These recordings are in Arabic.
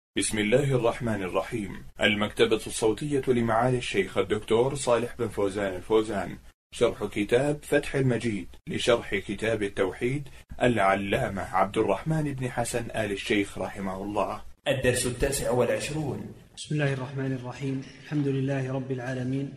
بسم الله الرحمن الرحيم. المكتبة الصوتية لمعالي الشيخ الدكتور صالح بن فوزان الفوزان، شرح كتاب فتح المجيد لشرح كتاب التوحيد العلامة عبد الرحمن بن حسن آل الشيخ رحمه الله. الدرس 29. بسم الله الرحمن الرحيم. الحمد لله رب العالمين،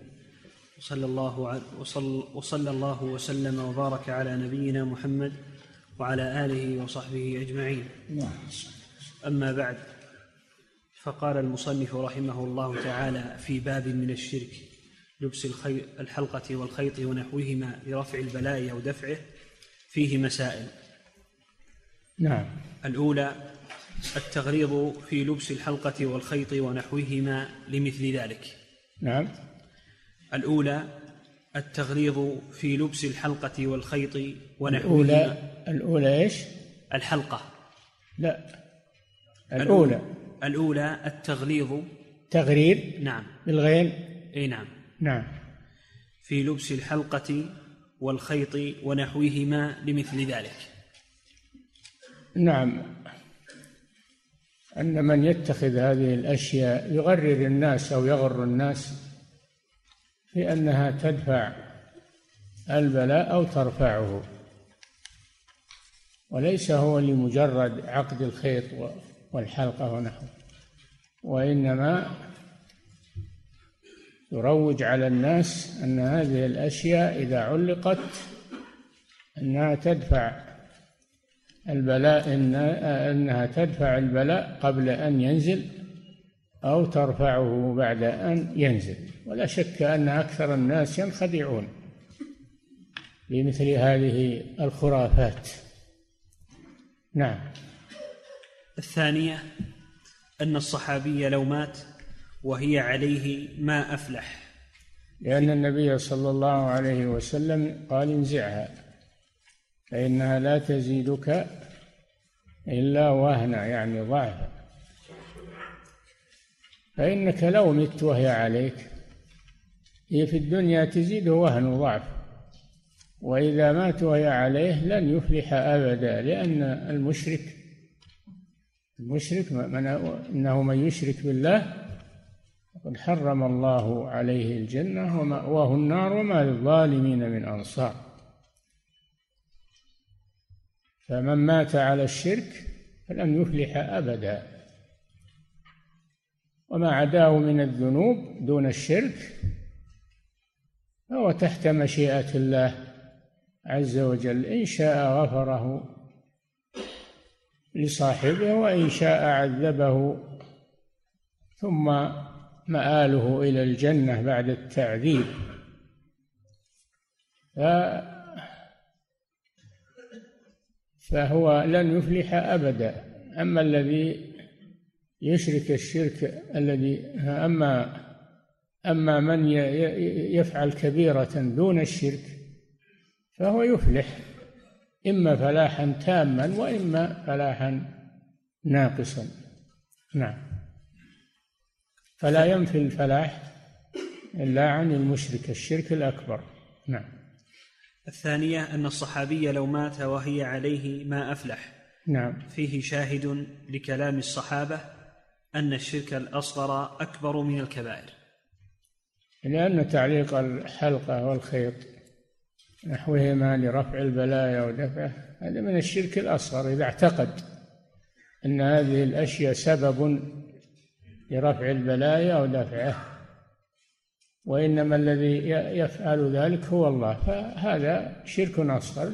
وصلى الله وسلم وبارك على نبينا محمد وعلى آله وصحبه أجمعين. أما بعد، فقال المصنف رحمه الله تعالى في باب من الشرك: لبس الحلقة والخيط ونحوهما لرفع البلاء أو دفعه، فيه مسائل. نعم. الأولى: التغريض في لبس الحلقة والخيط ونحوهما لمثل ذلك. نعم. الأولى: التغريض في لبس الحلقة والخيط ونحوهما. الأولى إيش؟ الحلقة. لا، الأولى التغليظ. تغرير. نعم. بالغين. أي نعم. نعم. في لبس الحلقة والخيط ونحوهما لمثل ذلك. نعم. أن من يتخذ هذه الأشياء يغرر الناس أو يغر الناس في أنها تدفع البلاء أو ترفعه، وليس هو لمجرد عقد الخيط والحلقة ونحوه، وإنما يروج على الناس أن هذه الأشياء إذا علقت أنها تدفع البلاء، أنها تدفع البلاء قبل أن ينزل أو ترفعه بعد أن ينزل. ولا شك أن أكثر الناس ينخدعون بمثل هذه الخرافات. نعم. الثانية: أن الصحابي لو مات وهي عليه ما أفلح، لأن النبي صلى الله عليه وسلم قال: انزعها فإنها لا تزيدك إلا وهنا، يعني ضعفا. فإنك لو مت وهي عليك، هي في الدنيا تزيد وهن وضعف، وإذا مات وهي عليه لن يفلح أبدا، لأن المشرك إنه من يشرك بالله قد حرم الله عليه الجنة ومأواه النار وما للظالمين من أنصار. فمن مات على الشرك فلن يفلح أبدا، وما عداه من الذنوب دون الشرك فهو تحت مشيئة الله عز وجل، إن شاء غفره لصاحبه وإن شاء عذبه، ثم مآله إلى الجنة بعد التعذيب. فهو لن يفلح أبدا. أما الذي يشرك الشرك أما من يفعل كبيرة دون الشرك فهو يفلح، إما فلاحا تاما وإما فلاحا ناقصا. نعم. فلا ينفي الفلاح إلا عن المشرك الشرك الأكبر. نعم. الثانية: أن الصحابي لو مات وهي عليه ما أفلح. نعم. فيه شاهد لكلام الصحابة أن الشرك الأصغر أكبر من الكبائر، لأن تعليق الحلقة والخيط نحوهما لرفع البلايا ودفعه هذا من الشرك الأصغر، إذا اعتقد أن هذه الأشياء سبب لرفع البلايا ودفعه، وإنما الذي يفعل ذلك هو الله، فهذا شرك أصغر،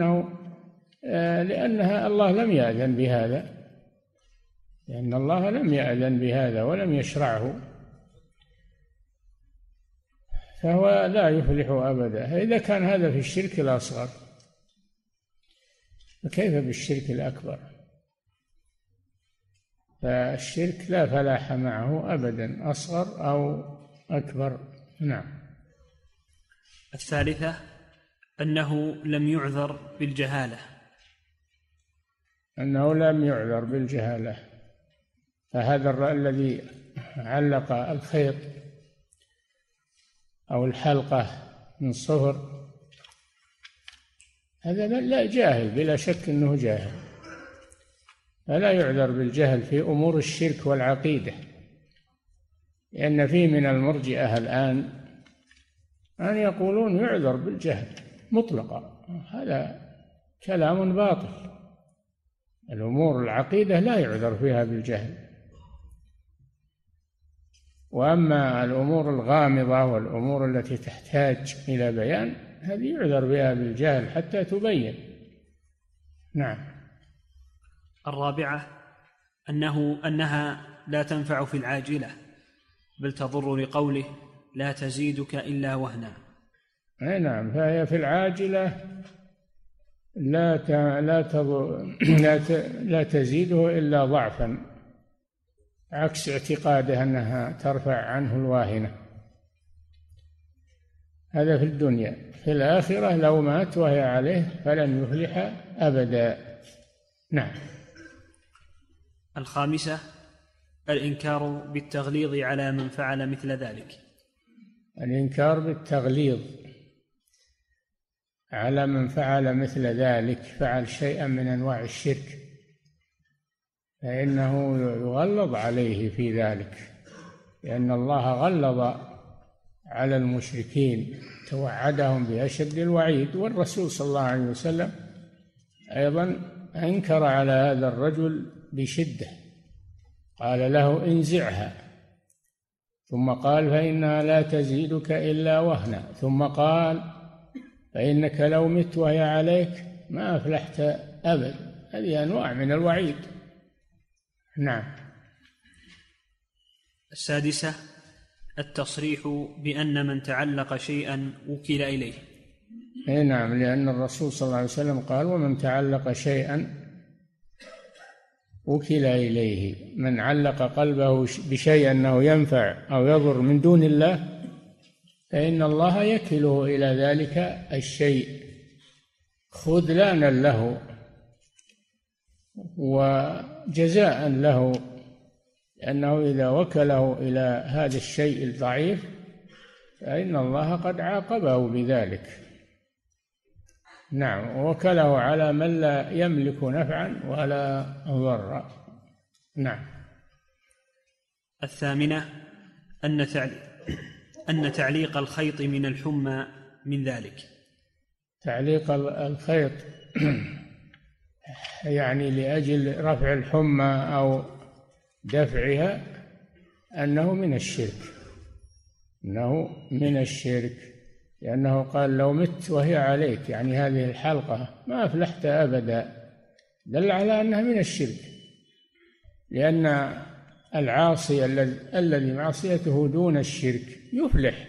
لأنها الله لم يأذن بهذا، لأن الله لم يأذن بهذا ولم يشرعه، فهو لا يفلح أبدا. إذا كان هذا في الشرك الأصغر فكيف بالشرك الأكبر؟ فالشرك لا فلاح معه أبدا، أصغر أو أكبر. نعم. الثالثة: أنه لم يعذر بالجهالة. أنه لم يعذر بالجهالة، فهذا الذي علق الخيط أو الحلقة من صفر هذا لا جاهل، بلا شك أنه جاهل، فلا يعذر بالجهل في أمور الشرك والعقيدة، لأن فيه من المرجئة الآن أن يقولون يعذر بالجهل مطلقا. هذا كلام باطل. الأمور العقيدة لا يعذر فيها بالجهل، وأما الأمور الغامضة والأمور التي تحتاج إلى بيان هذه يعذر بها بالجهل حتى تبين. نعم. الرابعة أنها لا تنفع في العاجلة، بل تضر لقوله لا تزيدك إلا وهنا. أي نعم، فهي في العاجلة لا تزيده إلا ضعفا، عكس اعتقاده أنها ترفع عنه الواهنة. هذا في الدنيا. في الآخرة لو مات وهي عليه فلن يفلح أبدا. نعم. الخامسة الإنكار بالتغليظ على من فعل مثل ذلك. الإنكار بالتغليظ على من فعل مثل ذلك، فعل شيئا من أنواع الشرك، فإنه يغلظ عليه في ذلك، لأن الله غلظ على المشركين، توعدهم بأشد الوعيد. والرسول صلى الله عليه وسلم أيضا أنكر على هذا الرجل بشدة، قال له انزعها، ثم قال فإنها لا تزيدك إلا وهنا، ثم قال فإنك لو مت وهي عليك ما أفلحت أبدا. هذه أنواع من الوعيد. نعم. السادسة التصريح بأن من تعلق شيئا وكل إليه. أي نعم، لأن الرسول صلى الله عليه وسلم قال ومن تعلق شيئا وكل إليه. من علق قلبه بشيء أنه ينفع أو يضر من دون الله فإن الله يكله إلى ذلك الشيء خذلانا له وجزاء له، لأنه إذا وكله إلى هذا الشيء الضعيف فإن الله قد عاقبه بذلك. نعم، ووكله على من لا يملك نفعا ولا ضرا. نعم. الثامنة أن تعليق الخيط من الحمى من ذلك. تعليق الخيط يعني لأجل رفع الحمى أو دفعها أنه من الشرك، أنه من الشرك، لأنه قال لو مت وهي عليك، يعني هذه الحلقة ما أفلحت أبدا، دل على أنها من الشرك، لأن العاصي الذي معصيته دون الشرك يفلح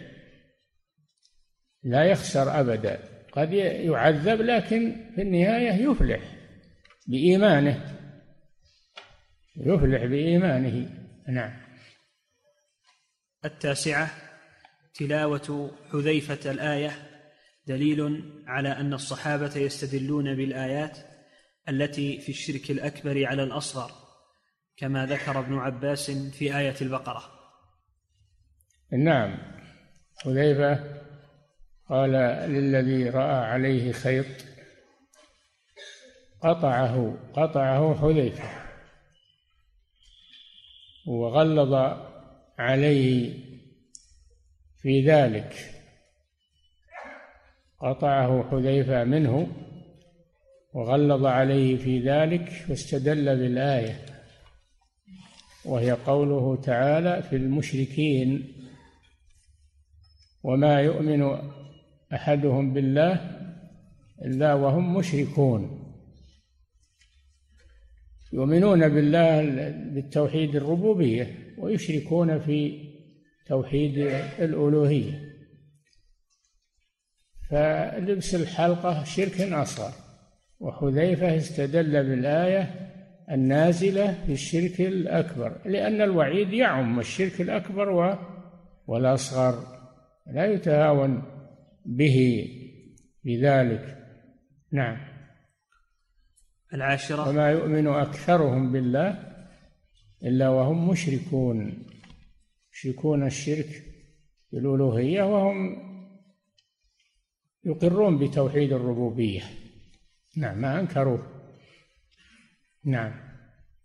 لا يخسر أبدا. قد يعذب لكن في النهاية يفلح بإيمانه، يفلح بإيمانه. نعم. التاسعة تلاوة حذيفة الآية دليل على أن الصحابة يستدلون بالآيات التي في الشرك الأكبر على الأصغر، كما ذكر ابن عباس في آية البقرة. نعم، حذيفة قال للذي رأى عليه خيط قطعه حذيفة، وغلظ عليه في ذلك، قطعه حذيفة منه وغلظ عليه في ذلك، واستدل بالآية وهي قوله تعالى في المشركين وما يؤمن أحدهم بالله إلا وهم مشركون. يؤمنون بالله بالتوحيد الربوبية ويشركون في توحيد الألوهية، فلبس الحلقة شرك أصغر. وحذيفة استدل بالآية النازلة في الشرك الأكبر، لأن الوعيد يعم الشرك الأكبر والأصغر، لا يتهاون به بذلك. نعم. العاشرة وما يؤمن أكثرهم بالله إلا وهم مشركون، يشركون الشرك بالألوهية وهم يقرون بتوحيد الربوبية. نعم، ما أنكروه. نعم.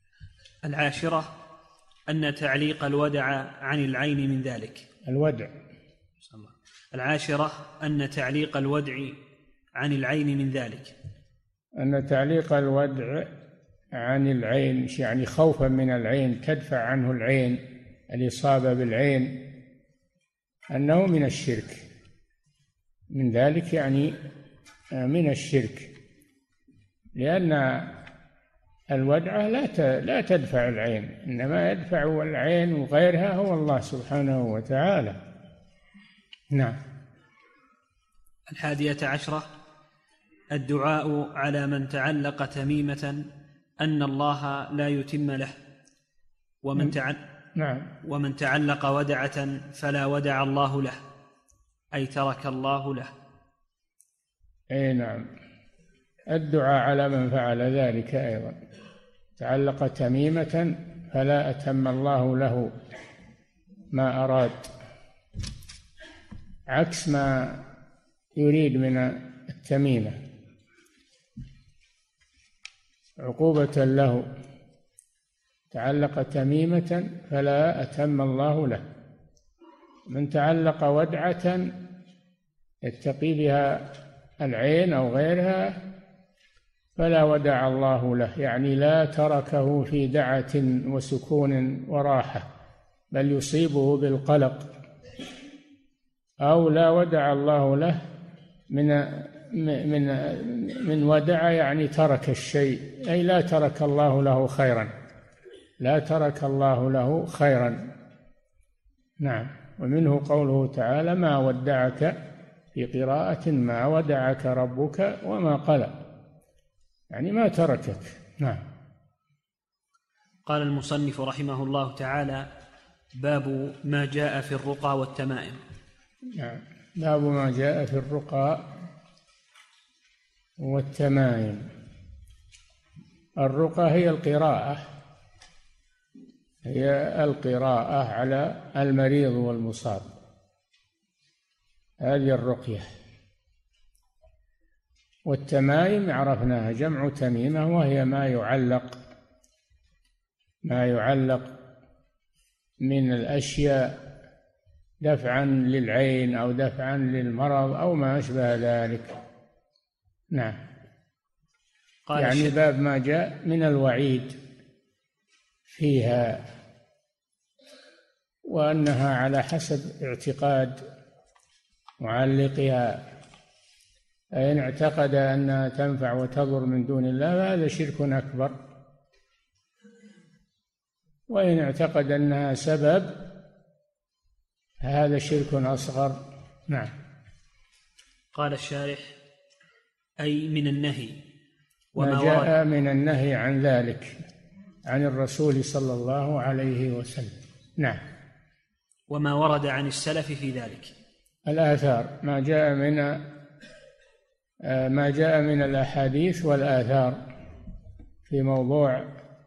العاشرة أن تعليق الودع عن العين من ذلك. الودع. العاشرة أن تعليق الودع عن العين من ذلك. أن تعليق الودع عن العين يعني خوفا من العين، تدفع عنه العين، الإصابة بالعين، أنه من الشرك. من ذلك يعني من الشرك، لأن الودعة لا تدفع العين، إنما يدفع العين وغيرها هو الله سبحانه وتعالى. نعم. 11 الدعاء على من تعلق تميمة أن الله لا يتم له، ومن تعلق ودعة فلا ودع الله له، أي ترك الله له. أي نعم، الدعاء على من فعل ذلك أيضا، تعلق تميمة فلا أتم الله له ما أراد، عكس ما يريد من التميمة، عقوبة له. تعلق تميمة فلا أتم الله له. من تعلق ودعة يتقي بها العين أو غيرها فلا ودع الله له، يعني لا تركه في دعة وسكون وراحة، بل يصيبه بالقلق. أو لا ودع الله له من ودع يعني ترك الشيء، أي لا ترك الله له خيرا، لا ترك الله له خيرا. نعم. ومنه قوله تعالى: ما ودعك، في قراءة: ما ودعك ربك وما قلى، يعني ما تركك. نعم. قال المصنف رحمه الله تعالى: باب ما جاء في الرقى والتمائم. نعم. باب ما جاء في الرقى والتمائم. الرقى هي القراءة على المريض والمصاب، هذه الرقية. والتمائم عرفناها، جمع تميمة، وهي ما يعلق من الأشياء دفعا للعين أو دفعا للمرض أو ما أشبه ذلك. نعم. يعني باب ما جاء من الوعيد فيها، وأنها على حسب اعتقاد معلقها، فإن اعتقد أنها تنفع وتضر من دون الله فهذا شرك أكبر، وإن اعتقد أنها سبب هذا شرك أصغر. نعم. قال الشارح: أي من النهي، ما جاء من النهي عن ذلك عن الرسول صلى الله عليه وسلم. نعم. وما ورد عن السلف في ذلك، الآثار، ما جاء من الأحاديث والآثار في موضوع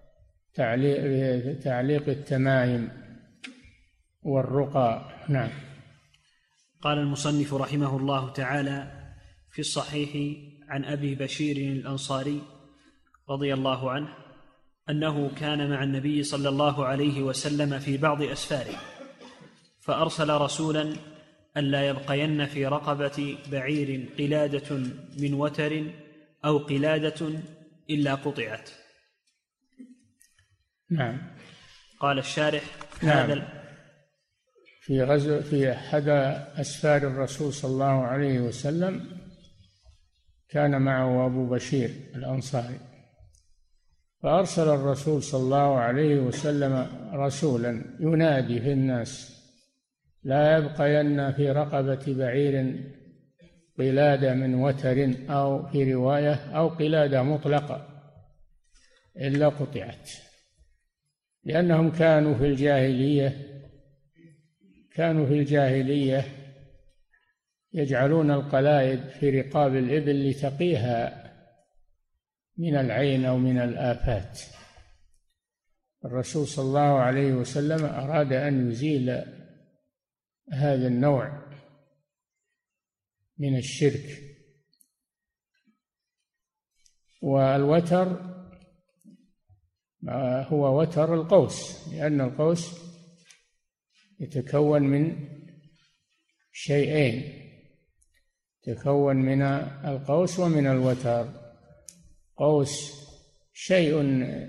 تعليق التمائم والرقى. نعم. قال المصنف رحمه الله تعالى في الصحيح عن أبي بشير الأنصاري رضي الله عنه أنه كان مع النبي صلى الله عليه وسلم في بعض أسفاره، فأرسل رسولا ألا يبقين في رقبة بعير قلادة من وتر أو قلادة إلا قطعت. نعم. قال الشارح: نعم. في أحد أسفار الرسول صلى الله عليه وسلم كان معه أبو بشير الأنصاري، فأرسل الرسول صلى الله عليه وسلم رسولا ينادي في الناس: لا يبقين في رقبة بعير قلادة من وتر، أو في رواية أو قلادة مطلقة إلا قطعت، لأنهم كانوا في الجاهلية يجعلون القلائد في رقاب الإبل لتقيها من العين أو من الآفات. الرسول صلى الله عليه وسلم أراد أن يزيل هذا النوع من الشرك. هو وتر القوس، لأن القوس يتكون من شيئين، يتكون من القوس ومن الوتر. قوس شيء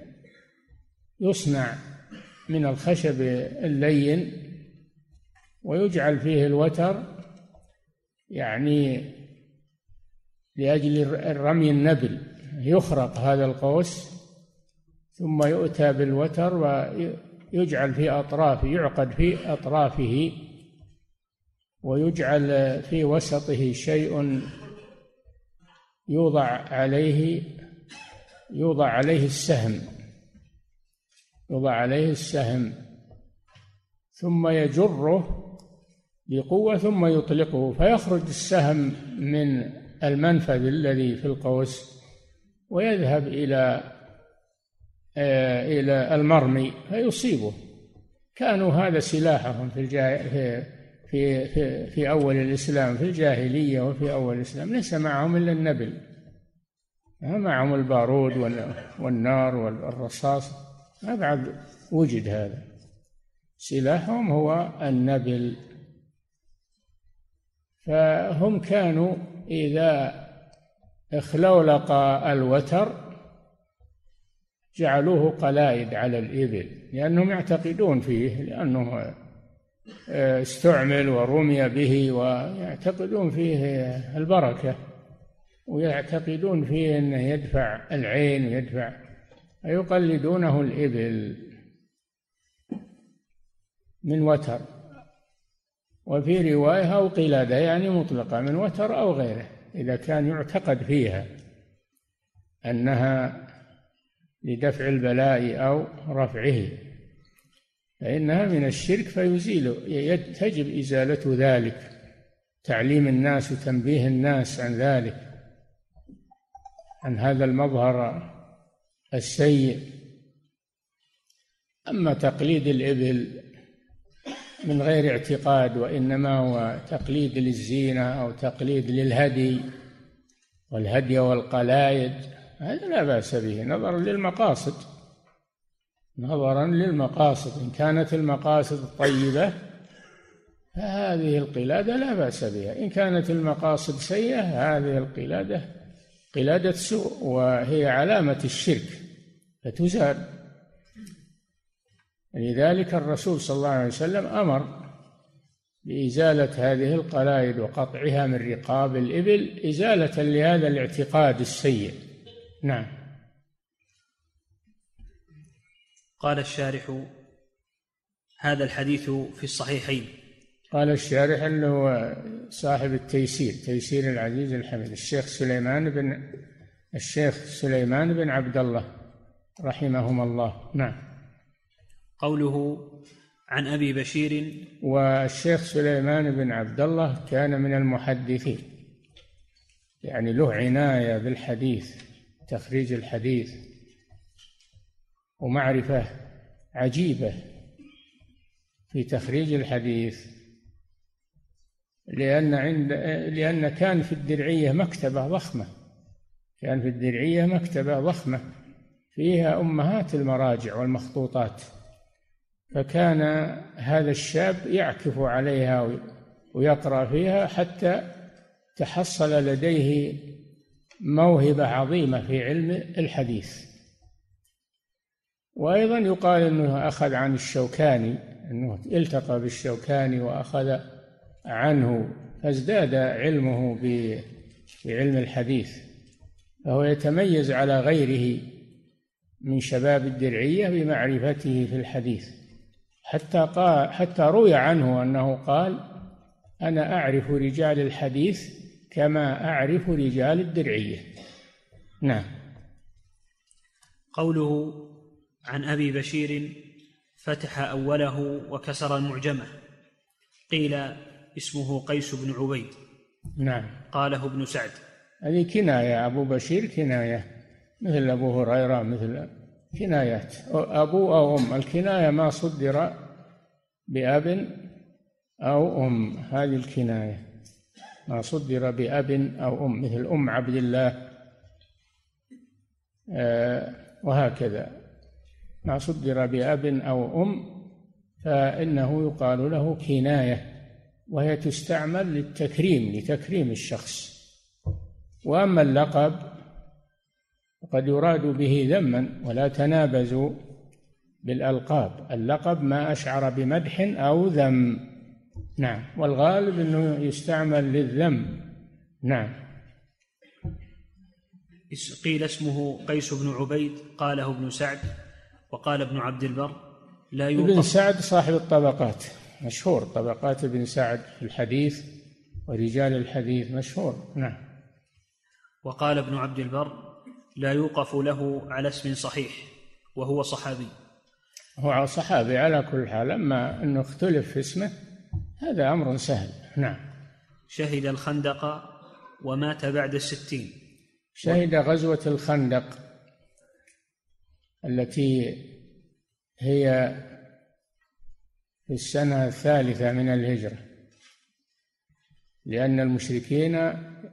يصنع من الخشب اللين ويجعل فيه الوتر، يعني لأجل الرمي النبل، يخرق هذا القوس ثم يؤتى بالوتر ويجعل في أطرافه، يعقد في أطرافه ويجعل في وسطه شيء يوضع عليه السهم، يوضع عليه السهم ثم يجره بقوة ثم يطلقه فيخرج السهم من المنفذ الذي في القوس ويذهب إلى المرمي فيصيبه. كانوا هذا سلاحهم في أول الإسلام، في الجاهلية وفي أول الإسلام ليس معهم إلا النبل، ما معهم البارود والنار والرصاص، ما بعد وجد هذا، سلاحهم هو النبل. فهم كانوا إذا اخلولق الوتر جعلوه قلائد على الإبل، لأنهم يعتقدون فيه، لأنه استعمل ورمي به ويعتقدون فيه البركة، ويعتقدون فيه أنه يدفع العين ويدفع، فيقلدونه الإبل من وتر. وفي رواية أو قلادة يعني مطلقة من وتر أو غيره، إذا كان يعتقد فيها أنها لدفع البلاء أو رفعه فإنها من الشرك فيزيل، تجب إزالة ذلك، تعليم الناس وتنبيه الناس عن ذلك، عن هذا المظهر السيء. أما تقليد الإبل من غير اعتقاد وإنما هو تقليد للزينة أو تقليد للهدي والهدي والقلائد، هذا لا بأس به نظرا للمقاصد، نظرا للمقاصد. إن كانت المقاصد طيبة فهذه القلادة لا بأس بها، إن كانت المقاصد سيئة هذه القلادة قلادة سوء وهي علامة الشرك فتزال. لذلك الرسول صلى الله عليه وسلم أمر بإزالة هذه القلائد وقطعها من رقاب الإبل إزالة لهذا الاعتقاد السيء. نعم. قال الشارح: هذا الحديث في الصحيحين. قال الشارح اللي هو صاحب التيسير، تيسير العزيز الحميد، الشيخ سليمان بن عبد الله رحمهما الله. نعم. قوله عن أبي بشير، والشيخ سليمان بن عبد الله كان من المحدثين، يعني له عناية بالحديث، تخريج الحديث، ومعرفة عجيبة في تخريج الحديث، لأن كان في الدرعية مكتبة ضخمة، كان في الدرعية مكتبة ضخمة فيها أمهات المراجع والمخطوطات، فكان هذا الشاب يعكف عليها ويقرأ فيها حتى تحصل لديه موهبة عظيمة في علم الحديث. وأيضا يقال أنه أخذ عن الشوكاني، أنه التقى بالشوكاني وأخذ عنه فازداد علمه بعلم الحديث، فهو يتميز على غيره من شباب الدرعية بمعرفته في الحديث، حتى روي عنه أنه قال: أنا أعرف رجال الحديث كما أعرف رجال الدرعية. نعم. قوله عن أبي بشير فتح أوله وكسر المعجمة، قيل اسمه قيس بن عبيد. نعم. قاله ابن سعد. هذه كناية، أبو بشير كناية، مثل أبو هريرة، مثل كنايات أبو أو أم. الكناية ما صدر بأب أو أم، هذه الكناية ما صدر بأب أو أم، مثل أم عبد الله وهكذا. ما صدر بأب أو أم فإنه يقال له كناية، وهي تستعمل للتكريم، لتكريم الشخص. وأما اللقب فقد يراد به ذما، ولا تنابزوا بالألقاب. اللقب ما أشعر بمدح أو ذم. نعم. والغالب أنه يستعمل للذم. نعم. قيل اسمه قيس بن عبيد، قاله ابن سعد، وقال ابن عبد البر لا يوقف. ابن سعد صاحب الطبقات، مشهور، طبقات ابن سعد في الحديث ورجال الحديث، مشهور. نعم. وقال ابن عبد البر لا يوقف له على اسم صحيح، وهو صحابي. هو صحابي على كل حال، أما أنه اختلف في اسمه هذا أمر سهل. نعم. شهد الخندق ومات بعد 60. شهد غزوة الخندق التي هي في السنة 3 من الهجرة، لأن المشركين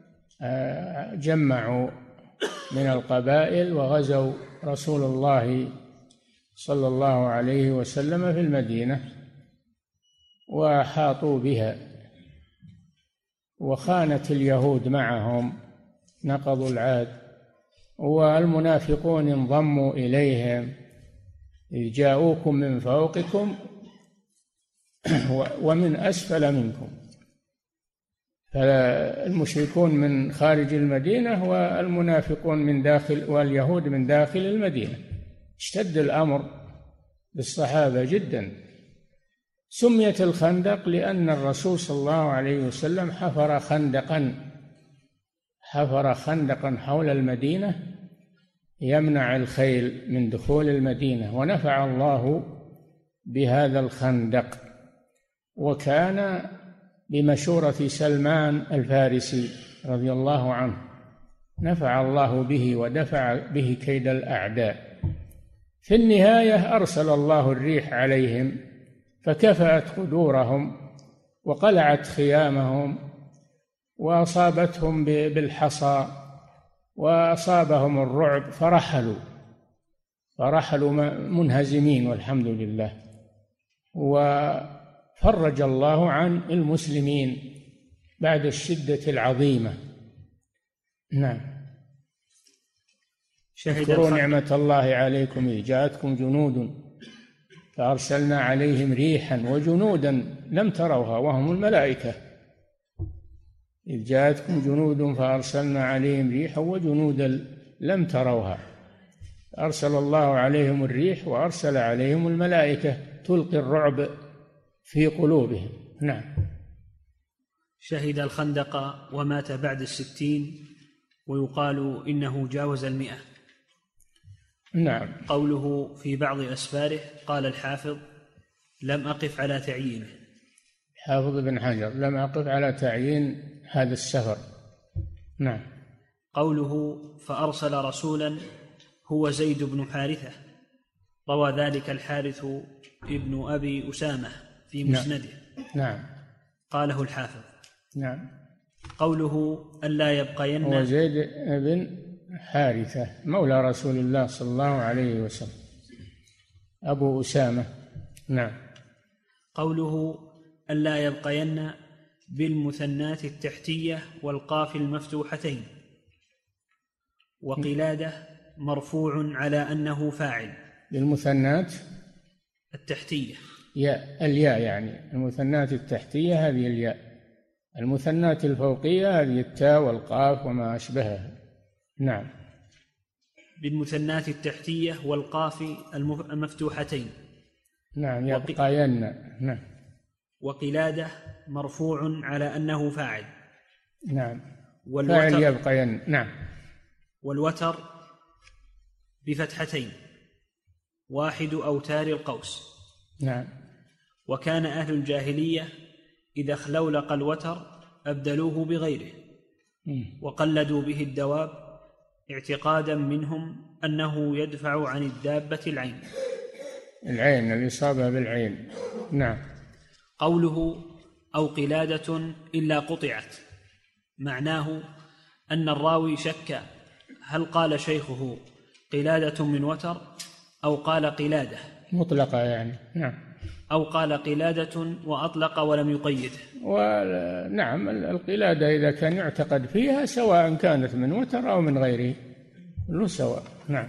جمعوا من القبائل وغزوا رسول الله صلى الله عليه وسلم في المدينة وحاطوا بها، وخانت اليهود معهم، نقضوا العهد، والمنافقون انضموا إليهم إذ جاءوكم من فوقكم ومن أسفل منكم. فالمشركون من خارج المدينة والمنافقون من داخل، واليهود من داخل المدينة. اشتد الأمر بالصحابة جدا. سميت الخندق لأن الرسول صلى الله عليه وسلم حفر خندقا حول المدينة يمنع الخيل من دخول المدينة، ونفع الله بهذا الخندق. وكان بمشورة سلمان الفارسي رضي الله عنه، نفع الله به ودفع به كيد الأعداء. في النهاية أرسل الله الريح عليهم فكفأت قدورهم وقلعت خيامهم وأصابتهم بالحصى وأصابهم الرعب فرحلوا منهزمين، والحمد لله. وفرج الله عن المسلمين بعد الشدة العظيمة. نعم. اذكروا نعمة الله عليكم إذ جاءتكم جنود فأرسلنا عليهم ريحا وجنودا لم تروها وهم الملائكة. إذ جاءتكم جنود فأرسلنا عليهم ريحا وجنودا لم تروها. أرسل الله عليهم الريح وأرسل عليهم الملائكة تلقي الرعب في قلوبهم. نعم. شهد الخندق ومات بعد 60، ويقال إنه جاوز 100. نعم. قوله في بعض أسفاره، قال الحافظ لم أقف على تعيينه. حافظ بن حجر لم أقف على تعيين هذا السفر. نعم. قوله فأرسل رسولا هو زيد بن حارثة، روى ذلك الحارث ابن أبي أسامة في مسنده. نعم. قاله الحافظ. نعم. قوله ألا يبقين، هو زيد بن حارثة مولى رسول الله صلى الله عليه وسلم، أبو أسامة. نعم. قوله ألا يبقين بالمثنات التحتية والقاف المفتوحتين. وقلادة مرفوع على أنه فاعل. بالمثنات التحتية الياء، يعني المثنات التحتية هذه الياء، المثنات الفوقية هذه التاء والقاف وما أشبهها. نعم. بالمثنات التحتية والقاف المفتوحتين. نعم. يبقين. نعم. وقلادة مرفوع على أنه فاعل. نعم. فاعل يبقين. نعم. والوتر بفتحتين، واحد أوتار القوس. نعم. وكان أهل الجاهلية إذا اخلولق الوتر أبدلوه بغيره وقلدوا به الدواب، اعتقادا منهم أنه يدفع عن الدابة العين، الإصابة بالعين. نعم. قوله أو قلادة إلا قطعت، معناه أن الراوي شك هل قال شيخه قلادة من وتر أو قال قلادة مطلقة يعني. نعم. أو قال قلادة وأطلق ولم يقيد. ونعم القلادة إذا كان يعتقد فيها سواء كانت من وتر أو من غيره له سواء. نعم.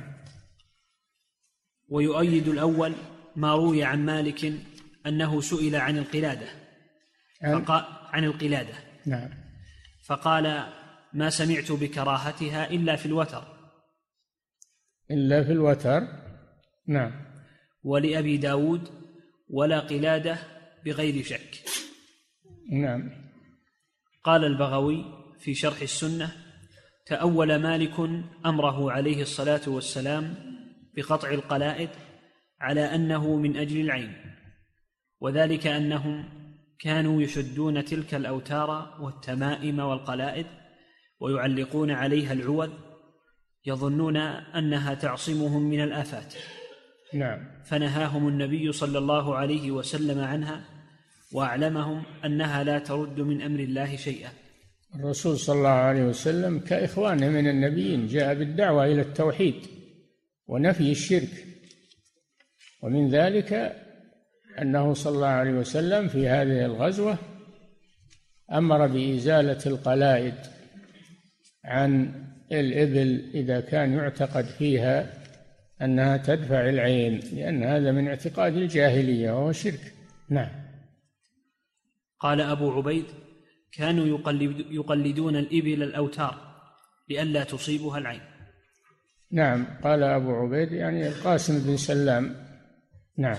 ويؤيد الأول ما روي عن مالك أنه سئل عن القلادة عن القلادة. نعم. فقال: ما سمعت بكراهتها إلا في الوتر. إلا في الوتر. نعم. ولأبي داود: ولا قلادة بغير شك. نعم. قال البغوي في شرح السنة: تأول مالك أمره عليه الصلاة والسلام بقطع القلائد على أنه من أجل العين، وذلك أنهم كانوا يشدون تلك الأوتار والتمائم والقلائد ويعلقون عليها العوذ، يظنون أنها تعصمهم من الآفات. نعم. فنهاهم النبي صلى الله عليه وسلم عنها، وأعلمهم أنها لا ترد من أمر الله شيئا. الرسول صلى الله عليه وسلم كإخوانه من النبيين جاء بالدعوة إلى التوحيد ونفي الشرك، ومن ذلك أنه صلى الله عليه وسلم في هذه الغزوة أمر بإزالة القلائد عن الإبل إذا كان يعتقد فيها أنها تدفع العين، لأن هذا من اعتقاد الجاهلية وهو شرك. نعم. قال أبو عبيد: كانوا يقلدون الإبل الأوتار لئلا تصيبها العين. نعم. قال أبو عبيد يعني القاسم بن سلام. نعم.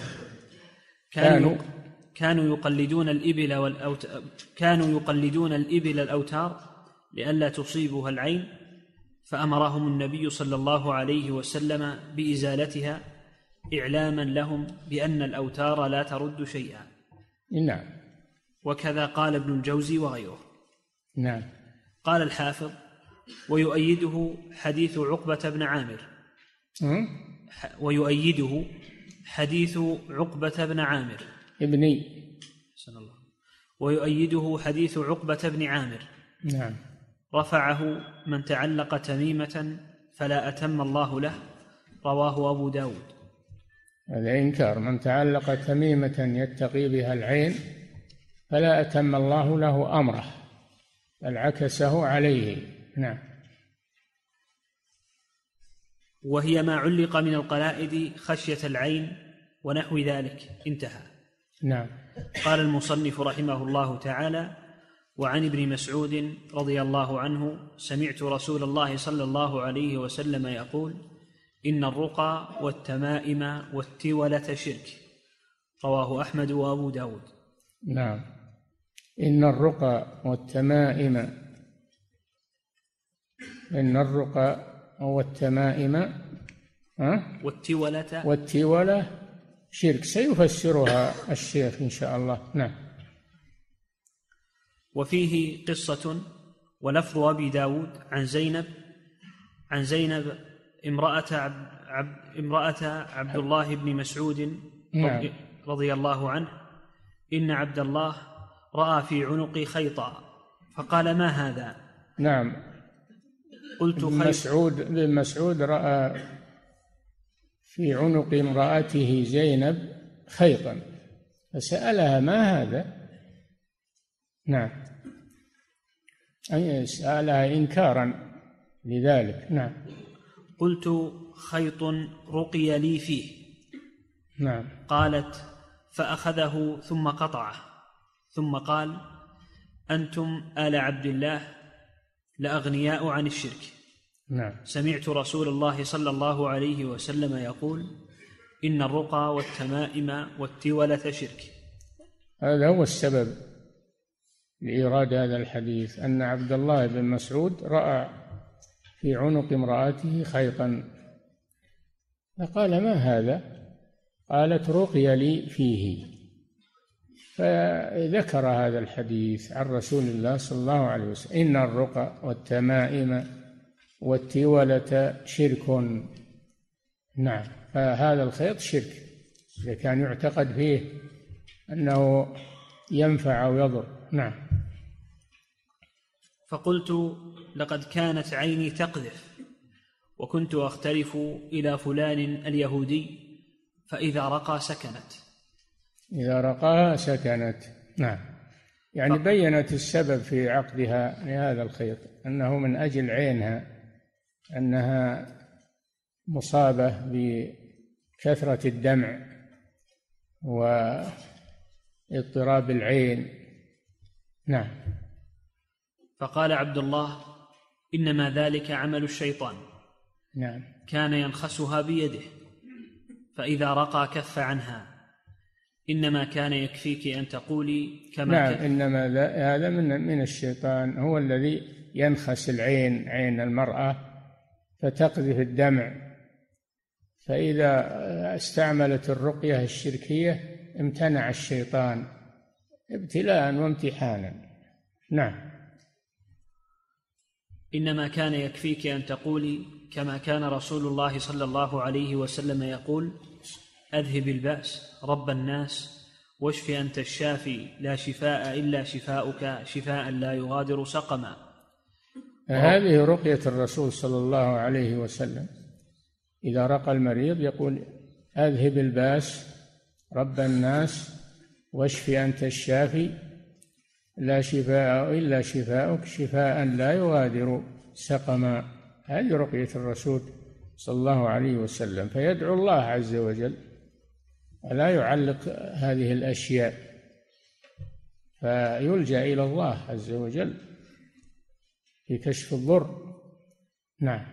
كانوا يقلدون الإبل الأوتار لئلا تصيبها العين، فأمرهم النبي صلى الله عليه وسلم بإزالتها إعلاما لهم بأن الأوتار لا ترد شيئا. نعم. وكذا قال ابن الجوزي وغيره. نعم. قال الحافظ: ويؤيده حديث عقبة بن عامر. ويؤيده حديث عقبة بن عامر ويؤيده حديث عقبة بن عامر. نعم. رفعه: من تعلق تميمة فلا أتم الله له. رواه أبو داود. هذا إنكار. من تعلق تميمة يتقي بها العين فلا أتم الله له أمره، بل عكسه عليه. نعم. وهي ما علق من القلائد خشية العين ونحو ذلك. انتهى. نعم. قال المصنف رحمه الله تعالى: وعن ابن مسعود رضي الله عنه: سمعت رسول الله صلى الله عليه وسلم يقول: إن الرقى والتمائم والتولة شرك. رواه أحمد وأبو داود. نعم. إن الرقى والتمائم والتولة شرك. سيفسرها الشيخ إن شاء الله. نعم. وفيه قصة ولفظ أبي داود عن زينب امرأة عبد الله بن مسعود رضي الله عنه: إن عبد الله رأى في عنقي خيطا فقال: ما هذا؟ نعم. قلت: ابن مسعود رأى في عنق امرأته زينب خيطا فسألها: ما هذا؟ نعم. أي سألها إنكارا لذلك. نعم. قلت: خيط رقي لي فيه. نعم. قالت: فأخذه ثم قطعه، ثم قال: أنتم آل عبد الله لأغنياء عن الشرك. نعم. سمعت رسول الله صلى الله عليه وسلم يقول: إن الرقى والتمائم والتولة شرك. هذا هو السبب لإيراد هذا الحديث، أن عبد الله بن مسعود رأى في عنق امرأته خيطا فقال: ما هذا؟ قالت: رقي لي فيه. فذكر هذا الحديث عن رسول الله صلى الله عليه وسلم: إن الرقى والتمائم والتولة شرك. نعم. فهذا الخيط شرك إذا كان يعتقد فيه أنه ينفع أو يضر. نعم. فقلت: لقد كانت عيني تقذف، وكنت أختلف إلى فلان اليهودي فإذا رقى سكنت. إذا رقاها سكنت. نعم. يعني بينت السبب في عقدها لهذا الخيط، أنه من أجل عينها، أنها مصابة بكثرة الدمع واضطراب العين. نعم. فقال عبد الله: إنما ذلك عمل الشيطان. نعم. كان ينخسها بيده، فإذا رقى كف عنها. إنما كان يكفيك أن تقولي كما نعم. إنما هذا من الشيطان، هو الذي ينخس العين، عين المرأة، فتقذف الدمع. فإذا استعملت الرقية الشركية امتنع الشيطان ابتلاء وامتحانا. نعم. إنما كان يكفيك أن تقولي كما كان رسول الله صلى الله عليه وسلم يقول: أذهب البأس رب الناس واشف أنت الشافي لا شفاء إلا شفاؤك شفاء لا يغادر سقما. هذه رقية الرسول صلى الله عليه وسلم. إذا رقى المريض يقول: أذهب الباس رب الناس واشف أنت الشافي لا شفاء إلا شفاؤك شفاء لا يغادر سقما. هذه رقية الرسول صلى الله عليه وسلم. فيدعو الله عز وجل ولا يعلق هذه الأشياء، فيلجأ إلى الله عز وجل في كشف الضر. نعم.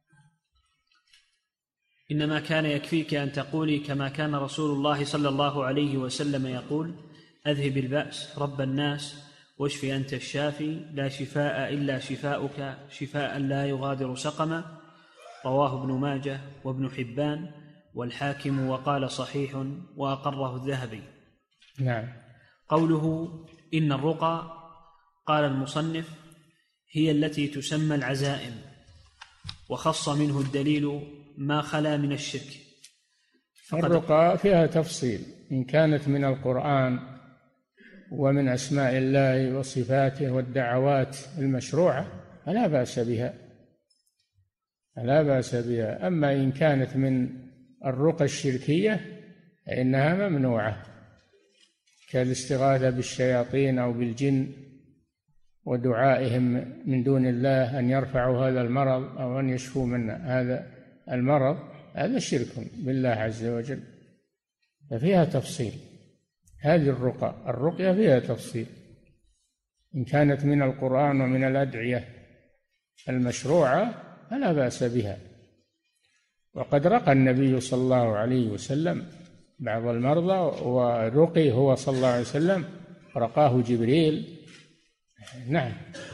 إنما كان يكفيك أن تقولي كما كان رسول الله صلى الله عليه وسلم يقول: أذهب البأس رب الناس واشف أنت الشافي لا شفاء إلا شفاؤك شفاء لا يغادر سقما. رواه ابن ماجه وابن حبان والحاكم وقال صحيح وأقره الذهبي. نعم. قوله إن الرقى، قال المصنف: هي التي تسمى العزائم، وخص منه الدليل ما خلا من الشرك. الرقى فيها تفصيل، إن كانت من القرآن ومن أسماء الله وصفاته والدعوات المشروعة فلا بأس بها، لا بأس بها. أما إن كانت من الرقى الشركية فإنها ممنوعة، كالاستغاثة بالشياطين أو بالجن ودعائهم من دون الله أن يرفعوا هذا المرض أو أن يشفوا من هذا المرض، هذا شرك بالله عز وجل، ففيها تفصيل. هذه الرقية فيها تفصيل، إن كانت من القرآن ومن الأدعية المشروعة فلا بأس بها. وقد رقى النبي صلى الله عليه وسلم بعض المرضى، ورقي هو صلى الله عليه وسلم، رقاه جبريل. نعم.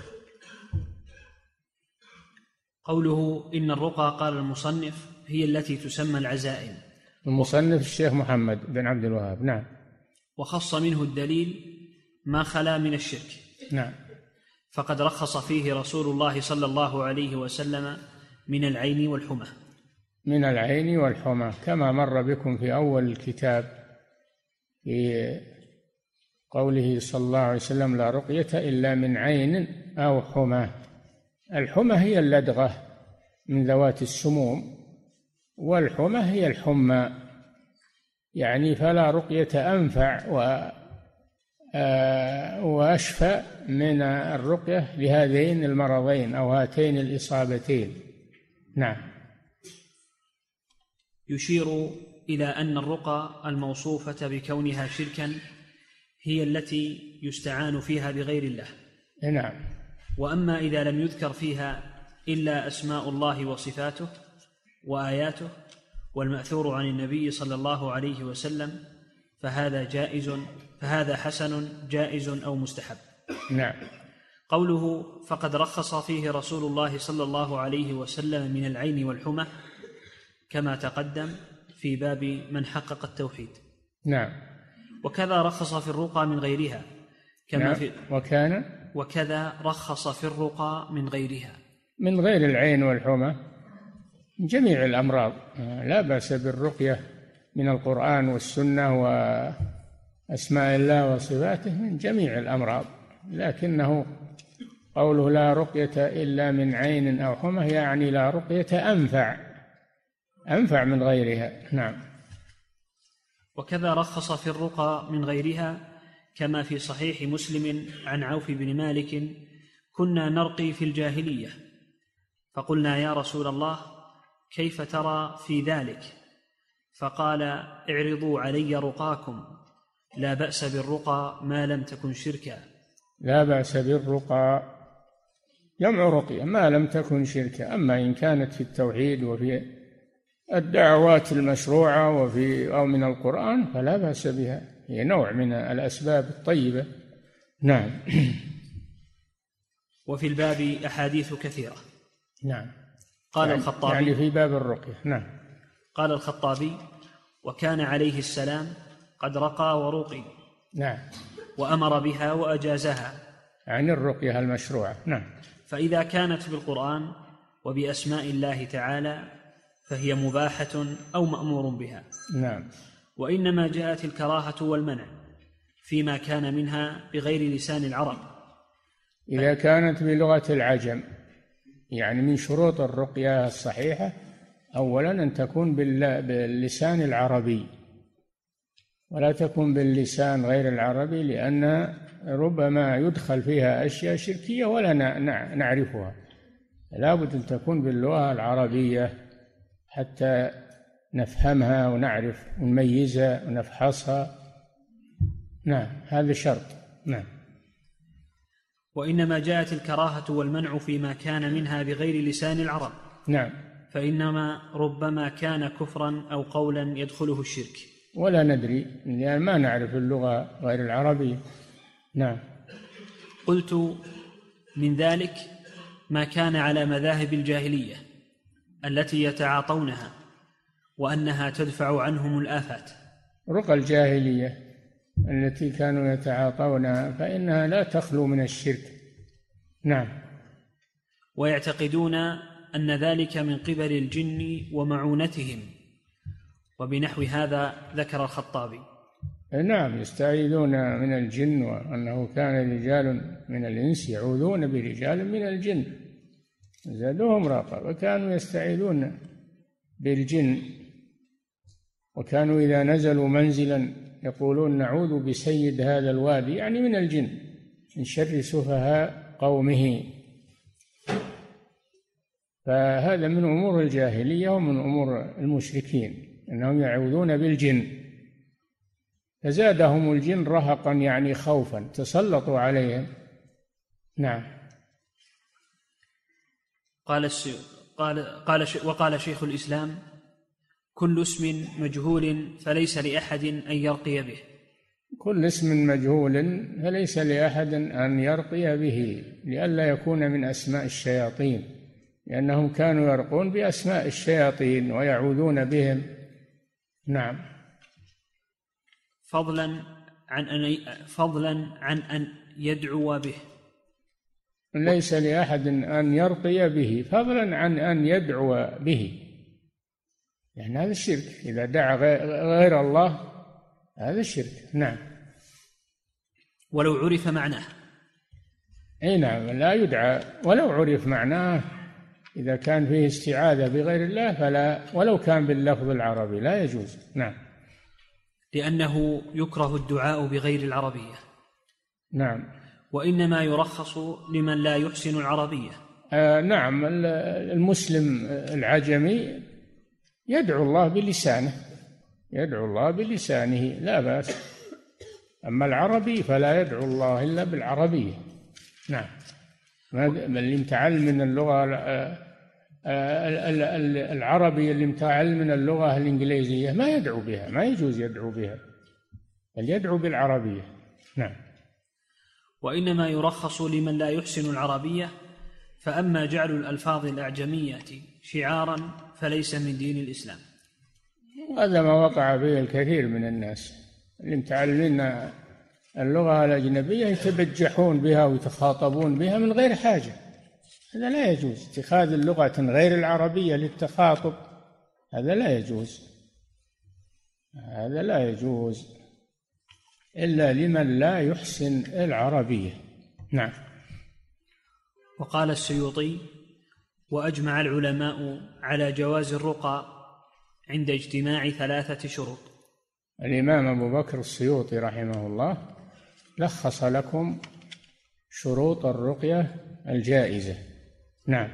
قوله إن الرقى، قال المصنف: هي التي تسمى العزائم. المصنف الشيخ محمد بن عبد الوهاب. نعم. وخص منه الدليل ما خلا من الشرك. نعم. فقد رخص فيه رسول الله صلى الله عليه وسلم من العين والحمى. من العين والحمى كما مر بكم في أول الكتاب في قوله صلى الله عليه وسلم: لا رقية إلا من عين أو حمى. الحمى هي اللدغة من ذوات السموم، والحمى هي الحمى، يعني فلا رقية أنفع وأشفى من الرقية لهذين المرضين أو هاتين الإصابتين. نعم. يشير إلى أن الرقى الموصوفة بكونها شركا هي التي يستعان فيها بغير الله. نعم. وأما إذا لم يذكر فيها إلا أسماء الله وصفاته وآياته والمأثور عن النبي صلى الله عليه وسلم فهذا حسن جائز أو مستحب. نعم. قوله فقد رخص فيه رسول الله صلى الله عليه وسلم من العين والحمى كما تقدم في باب من حقق التوحيد. نعم. وكذا رخص في الرقى من غيرها كما نعم. في وكذا رخص في الرقى من غيرها، من غير العين والحمى، من جميع الأمراض لا بأس بالرقية من القرآن والسنة وأسماء الله وصفاته من جميع الأمراض، لكنه قوله لا رقية إلا من عين أو حمى يعني لا رقية أنفع من غيرها. نعم. وكذا رخص في الرقى من غيرها، كما في صحيح مسلم عن عوف بن مالك: كنا نرقي في الجاهلية، فقلنا: يا رسول الله، كيف ترى في ذلك؟ فقال: اعرضوا علي رقاكم، لا بأس بالرقى ما لم تكن شركا. لا بأس بالرقى جمع رقية ما لم تكن شركا، أما إن كانت في التوحيد وفي الدعوات المشروعة أو من القرآن فلا بأس بها، هي نوع من الأسباب الطيبة. نعم. وفي الباب أحاديث كثيرة. نعم. قال الخطابي يعني في باب الرقية. نعم. قال الخطابي: وكان عليه السلام قد رقى ورقي. نعم. وأمر بها وأجازها، يعني الرقية المشروعة. نعم. فإذا كانت بالقرآن وبأسماء الله تعالى فهي مباحة أو مأمور بها. نعم. وإنما جاءت الكراهة والمنع فيما كان منها بغير لسان العرب. إذا كانت بلغة العجم، يعني من شروط الرقية الصحيحة أولا أن تكون باللسان العربي، ولا تكون باللسان غير العربي، لأن ربما يدخل فيها أشياء شركية ولا نعرفها. لا بد أن تكون باللغة العربية حتى نفهمها ونعرف ونميزها ونفحصها. نعم، هذا شرط. نعم. وإنما جاءت الكراهة والمنع فيما كان منها بغير لسان العرب. نعم. فإنما ربما كان كفرا أو قولا يدخله الشرك، ولا ندري، لأن ما نعرف اللغة غير العربية. نعم. قلت: من ذلك ما كان على مذاهب الجاهلية التي يتعاطونها، وأنها تدفع عنهم الآفات. رقى الجاهلية التي كانوا يتعاطونها فإنها لا تخلو من الشرك. نعم. ويعتقدون أن ذلك من قبل الجن ومعونتهم، وبنحو هذا ذكر الخطابي. نعم، يستعيذون من الجن، وأنه كان رجال من الإنس يعوذون برجال من الجن زادوهم رهقا، وكانوا يستعيذون بالجن، وكانوا إذا نزلوا منزلا يقولون: نعوذ بسيد هذا الوادي، يعني من الجن، من شر سفهاء قومه. فهذا من أمور الجاهلية ومن أمور المشركين، أنهم يعوذون بالجن، فزادهم الجن رهقا يعني خوفا، تسلطوا عليهم. نعم. وقال شيخ الإسلام: كل اسم مجهول فليس لأحد أن يرقي به. كل اسم مجهول فليس لأحد أن يرقي به، لئلا يكون من أسماء الشياطين، لأنهم كانوا يرقون بأسماء الشياطين ويعوذون بهم. نعم. فضلا عن أن يدعو به. ليس لأحد أن يرقي به، فضلا عن أن يدعو به، يعني هذا الشرك. إذا دعا غير الله هذا الشرك. نعم. ولو عرف معناه. أي نعم، لا يدعى ولو عرف معناه. إذا كان فيه استعاذة بغير الله فلا، ولو كان باللفظ العربي لا يجوز. نعم. لأنه يكره الدعاء بغير العربية. نعم. وإنما يرخص لمن لا يحسن العربية. نعم. المسلم العجمي يدعو الله بلسانه، يدعو الله بلسانه لا بأس، أما العربي فلا يدعو الله إلا بالعربية. نعم. اللي متعلم من اللغة العربي، اللي متعلم من اللغة الإنجليزية ما يدعو بها، ما يجوز يدعو بها، بل يدعو بالعربية. نعم. وإنما يرخص لمن لا يحسن العربية. فأما جعل الألفاظ الأعجمية شعارا فليس من دين الإسلام. هذا ما وقع فيه الكثير من الناس اللي متعلمين اللغة الأجنبية، يتبجحون بها ويتخاطبون بها من غير حاجة. هذا لا يجوز، اتخاذ اللغة غير العربية للتخاطب، هذا لا يجوز، هذا لا يجوز إلا لمن لا يحسن العربية. نعم. وقال السيوطي: وأجمع العلماء على جواز الرقى عند اجتماع 3 شروط. الإمام أبو بكر السيوطي رحمه الله لخص لكم شروط الرقية الجائزة. نعم.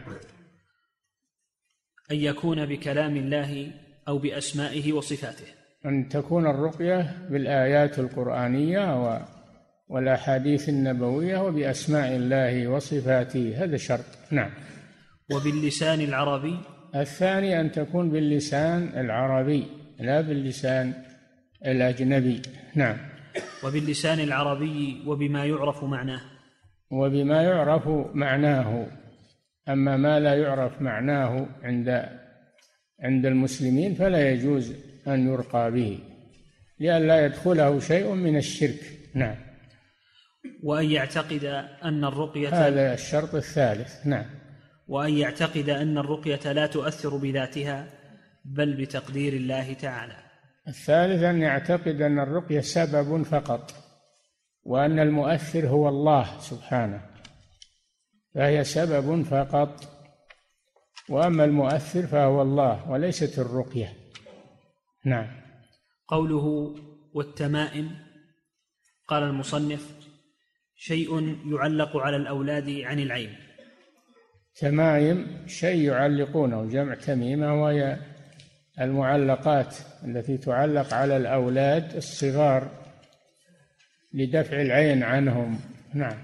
أن يكون بكلام الله أو بأسمائه وصفاته. أن تكون الرقية بالآيات القرآنية والأحاديث النبوية وبأسماء الله وصفاته، هذا شرط. نعم. وباللسان العربي. الثاني أن تكون باللسان العربي لا باللسان الأجنبي. نعم. وباللسان العربي وبما يعرف معناه. وبما يعرف معناه. أما ما لا يعرف معناه عند المسلمين فلا يجوز أن يرقى به لئلا يدخله شيء من الشرك. نعم. وأن يعتقد أن الرقية، هذا الشرط الثالث. نعم. وأن يعتقد أن الرقية لا تؤثر بذاتها بل بتقدير الله تعالى. الثالث أن يعتقد أن الرقية سبب فقط، وأن المؤثر هو الله سبحانه، فهي سبب فقط، وأما المؤثر فهو الله وليست الرقية. نعم. قوله والتمائم، قال المصنف: شيء يعلق على الأولاد عن العين. تمائم شيء يعلقونه، جمع تميمة، وهي المعلقات التي تعلق على الأولاد الصغار لدفع العين عنهم. نعم.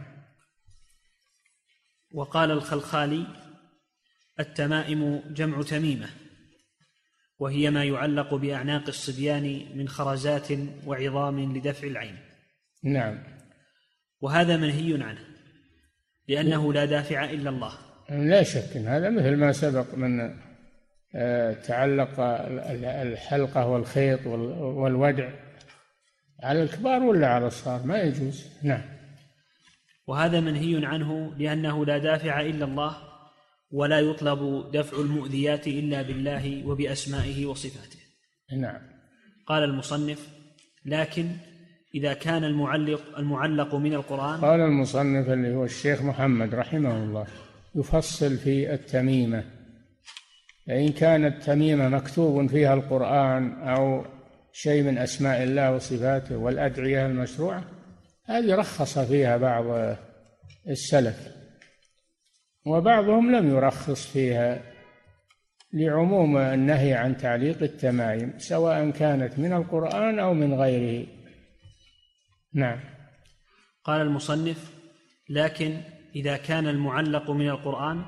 وقال الخلخالي: التمائم جمع تميمة، وهي ما يعلق بأعناق الصبيان من خرزات وعظام لدفع العين. نعم. وهذا منهي عنه لأنه لا دافع إلا الله. لا شك إن هذا مثل ما سبق من تعلق الحلقة والخيط والودع على الكبار ولا على الصغار ما يجوز. نعم. وهذا منهي عنه لأنه لا دافع إلا الله، ولا يطلب دفع المؤذيات إلا بالله وبأسمائه وصفاته. نعم. قال المصنف: لكن إذا كان المعلق من القرآن. قال المصنف اللي هو الشيخ محمد رحمه الله يفصل في التميمة، فإن كانت تميمة مكتوب فيها القرآن أو شيء من أسماء الله وصفاته والأدعية المشروعة، هذه رخص فيها بعض السلف، وبعضهم لم يرخص فيها لعموم النهي عن تعليق التمائم سواء كانت من القرآن أو من غيره. نعم. قال المصنف: لكن إذا كان المعلق من القرآن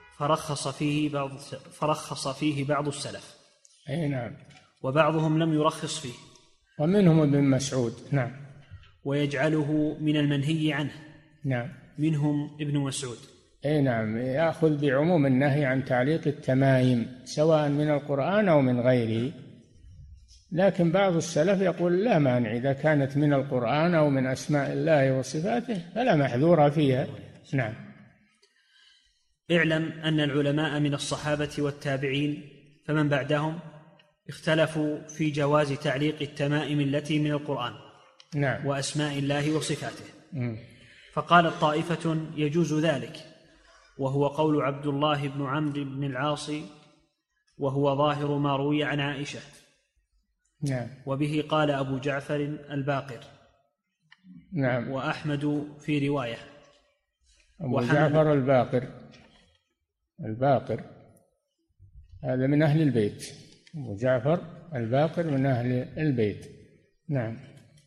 فرخص فيه بعض السلف. أي نعم. وبعضهم لم يرخص فيه، ومنهم ابن مسعود. نعم. ويجعله من المنهي عنه. نعم. منهم ابن مسعود. أي نعم، يأخذ بعموم النهي عن تعليق التمائم سواء من القرآن أو من غيره، لكن بعض السلف يقول لا مانع إذا كانت من القرآن أو من أسماء الله وصفاته فلا محذور فيها. نعم. اعلم أن العلماء من الصحابة والتابعين فمن بعدهم اختلفوا في جواز تعليق التمائم التي من القرآن. نعم. وأسماء الله وصفاته. فقالت طائفة يجوز ذلك، وهو قول عبد الله بن عمرو بن العاص، وهو ظاهر ما روي عن عائشة. نعم. وبه قال أبو جعفر الباقر. نعم. وأحمد في رواية. أبو جعفر الباقر هذا من أهل البيت. أبو جعفر الباقر من أهل البيت. نعم.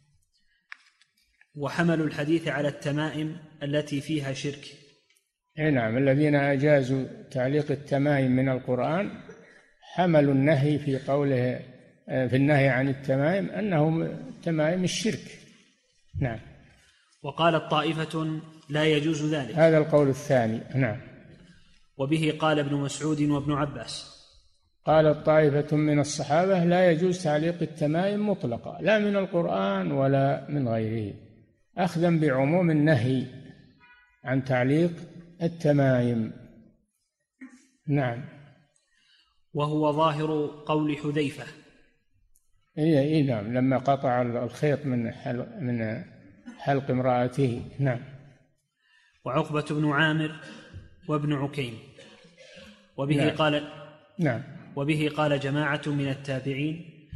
وحملوا الحديث على التمائم التي فيها شرك. نعم. الذين أجازوا تعليق التمائم من القرآن حملوا النهي في قوله في النهي عن التمائم أنه تمائم الشرك. نعم. وقالت طائفة لا يجوز ذلك، هذا القول الثاني. نعم. وبه قال ابن مسعود وابن عباس. قالت طائفة من الصحابة لا يجوز تعليق التمائم مطلقا لا من القرآن ولا من غيره، أخذا بعموم النهي عن تعليق التمائم. نعم. وهو ظاهر قول حذيفة. إيه نعم، لما قطع الخيط من حلق امرأته. نعم. وعقبة بن عامر وابن عكيم. وبه نعم. قال نعم. وبه قال جماعة من التابعين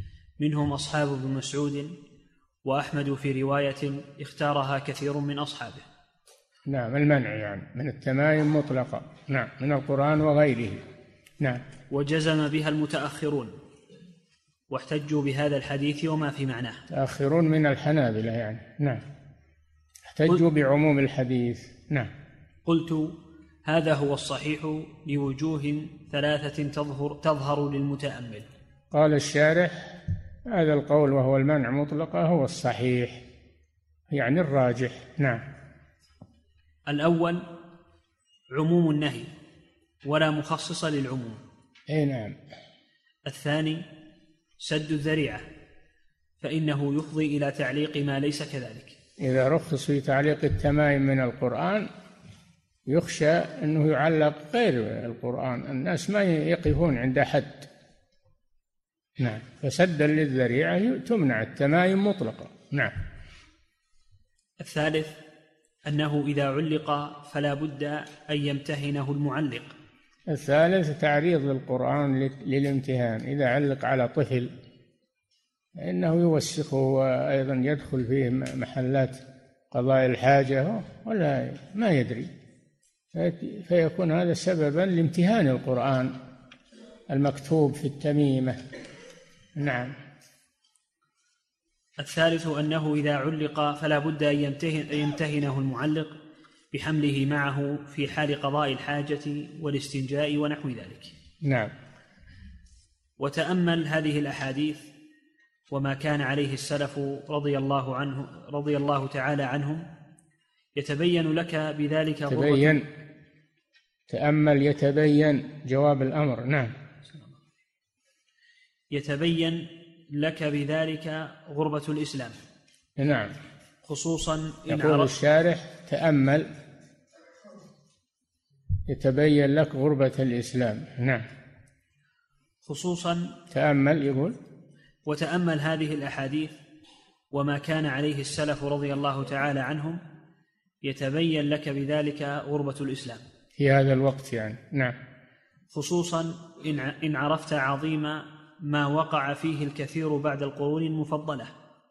منهم أصحاب ابن مسعود، وأحمد في رواية اختارها كثير من أصحابه. نعم، المنع يعني من التمائم مطلقة، نعم، من القرآن وغيره. نعم. وجزم بها المتأخرون واحتجوا بهذا الحديث وما في معناه. متأخرون من الحنابلة يعني. نعم، احتجوا بعموم الحديث. نعم. قلت: هذا هو الصحيح لوجوه ثلاثة تظهر للمتأمل. قال الشارح: هذا القول وهو المنع مطلقة هو الصحيح، يعني الراجح. نعم. الأول عموم النهي ولا مخصص للعموم. أي نعم. الثاني سد الذريعة، فإنه يفضي إلى تعليق ما ليس كذلك. إذا رخص في تعليق التمائم من القرآن يخشى أنه يعلق غير القرآن، الناس ما يقفون عند حد. نعم، فسدا للذريعة تمنع التمائم مطلقة. نعم. الثالث أنه إذا علق فلا بد أن يمتهنه المعلق. الثالث تعريض للقرآن للامتهان، إذا علق على طفل إنه يوسخه وأيضا يدخل فيه محلات قضاء الحاجة ولا ما يدري، فيكون هذا سببا لامتهان القرآن المكتوب في التميمة. نعم. الثالث أنه إذا علق فلا بد أن يمتهنه المعلق بحمله معه في حال قضاء الحاجة والاستنجاء ونحو ذلك. نعم. وتأمل هذه الأحاديث وما كان عليه السلف رضي الله تعالى عنهم، يتبين لك بذلك تأمل يتبين جواب الأمر. نعم. يتبين لك بذلك غربة الإسلام. نعم. خصوصا يقول الشارح: تأمل يتبين لك غربة الإسلام. نعم. خصوصا تأمل يقول: وتأمل هذه الأحاديث وما كان عليه السلف رضي الله تعالى عنهم، يتبين لك بذلك غربة الإسلام في هذا الوقت يعني. نعم. خصوصا إن عرفت عظيم ما وقع فيه الكثير بعد القرون المفضلة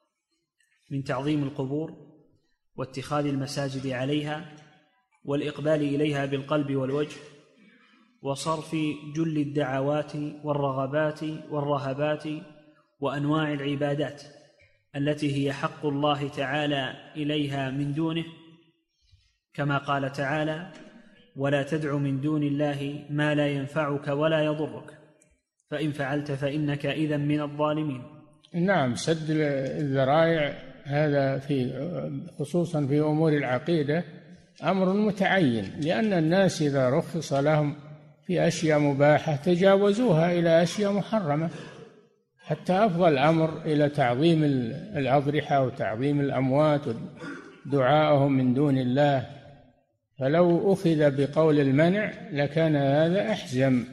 من تعظيم القبور واتخاذ المساجد عليها والإقبال إليها بالقلب والوجه، وصرف جل الدعوات والرغبات والرهبات وأنواع العبادات التي هي حق الله تعالى إليها من دونه، كما قال تعالى: ولا تدع من دون الله ما لا ينفعك ولا يضرك فإن فعلت فإنك إذا من الظالمين. نعم، سد الذرائع هذا خصوصا في أمور العقيدة أمر متعين، لأن الناس إذا رخص لهم في أشياء مباحة تجاوزوها إلى أشياء محرمة، حتى أفضل الأمر إلى تعظيم الأضرحة وتعظيم الأموات ودعائهم من دون الله. فلو أخذ بقول المنع لكان هذا أحزم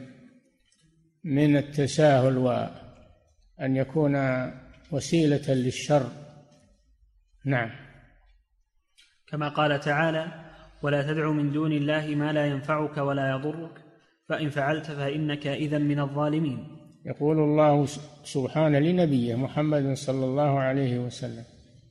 من التساهل وأن يكون وسيلة للشر. نعم. كما قال تعالى: ولا تدع من دون الله ما لا ينفعك ولا يضرك فإن فعلت فإنك إذا من الظالمين. يقول الله سبحانه لنبيه محمد صلى الله عليه وسلم: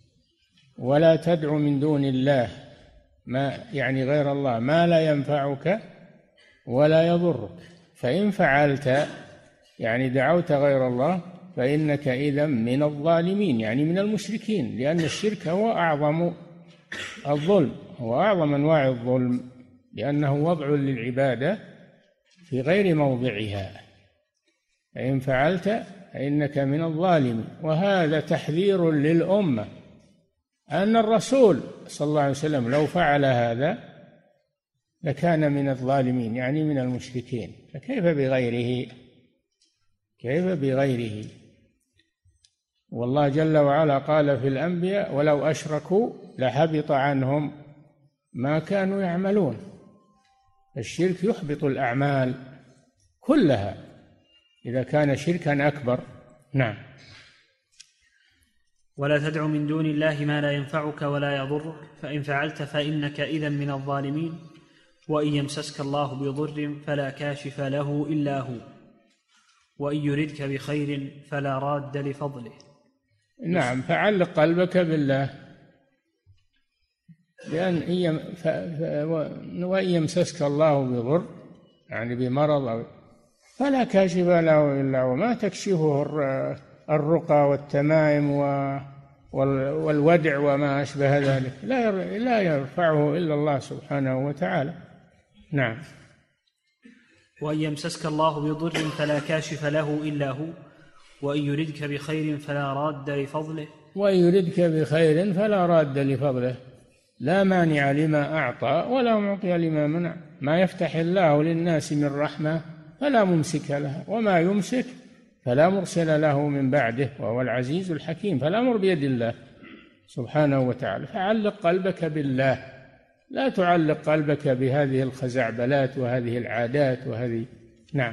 ولا تدع من دون الله، ما يعني غير الله، ما لا ينفعك ولا يضرك فإن فعلت، يعني دعوت غير الله، فإنك إذا من الظالمين، يعني من المشركين، لأن الشرك هو أعظم الظلم، هو أعظم أنواع الظلم، لأنه وضع للعبادة في غير موضعها. فإن فعلت فإنك من الظالمين. وهذا تحذير للأمة أن الرسول صلى الله عليه وسلم لو فعل هذا لكان من الظالمين، يعني من المشركين، فكيف بغيره؟ كيف بغيره؟ والله جل وعلا قال في الأنبياء: ولو أشركوا لحبط عنهم ما كانوا يعملون. الشرك يحبط الأعمال كلها إذا كان شركا أكبر. نعم. ولا تدع من دون الله ما لا ينفعك ولا يضرك فإن فعلت فإنك إذا من الظالمين وإن يمسسك الله بضر فلا كاشف له إلا هو وإن يردك بخير فلا راد لفضله. نعم، فعلق قلبك بالله، وإن يمسسك الله بضر يعني بمرض فلا كاشف له إلا هو، ما تكشفه الرقى والتمائم والودع وما أشبه ذلك، لا يرفعه إلا الله سبحانه وتعالى. نعم. وإن يمسسك الله بضر فلا كاشف له إلا هو، وإن يردك بخير فلا راد لفضله. وإن يردك بخير فلا راد لفضله، لا مانع لما أعطى ولا معطي لما منع. ما يفتح الله للناس من رحمة فلا ممسك لها، وما يمسك فلا مرسل له من بعده، وهو العزيز الحكيم. فالأمر بيد الله سبحانه وتعالى. فعلق قلبك بالله، لا تعلق قلبك بهذه الخزعبلات وهذه العادات وهذه. نعم.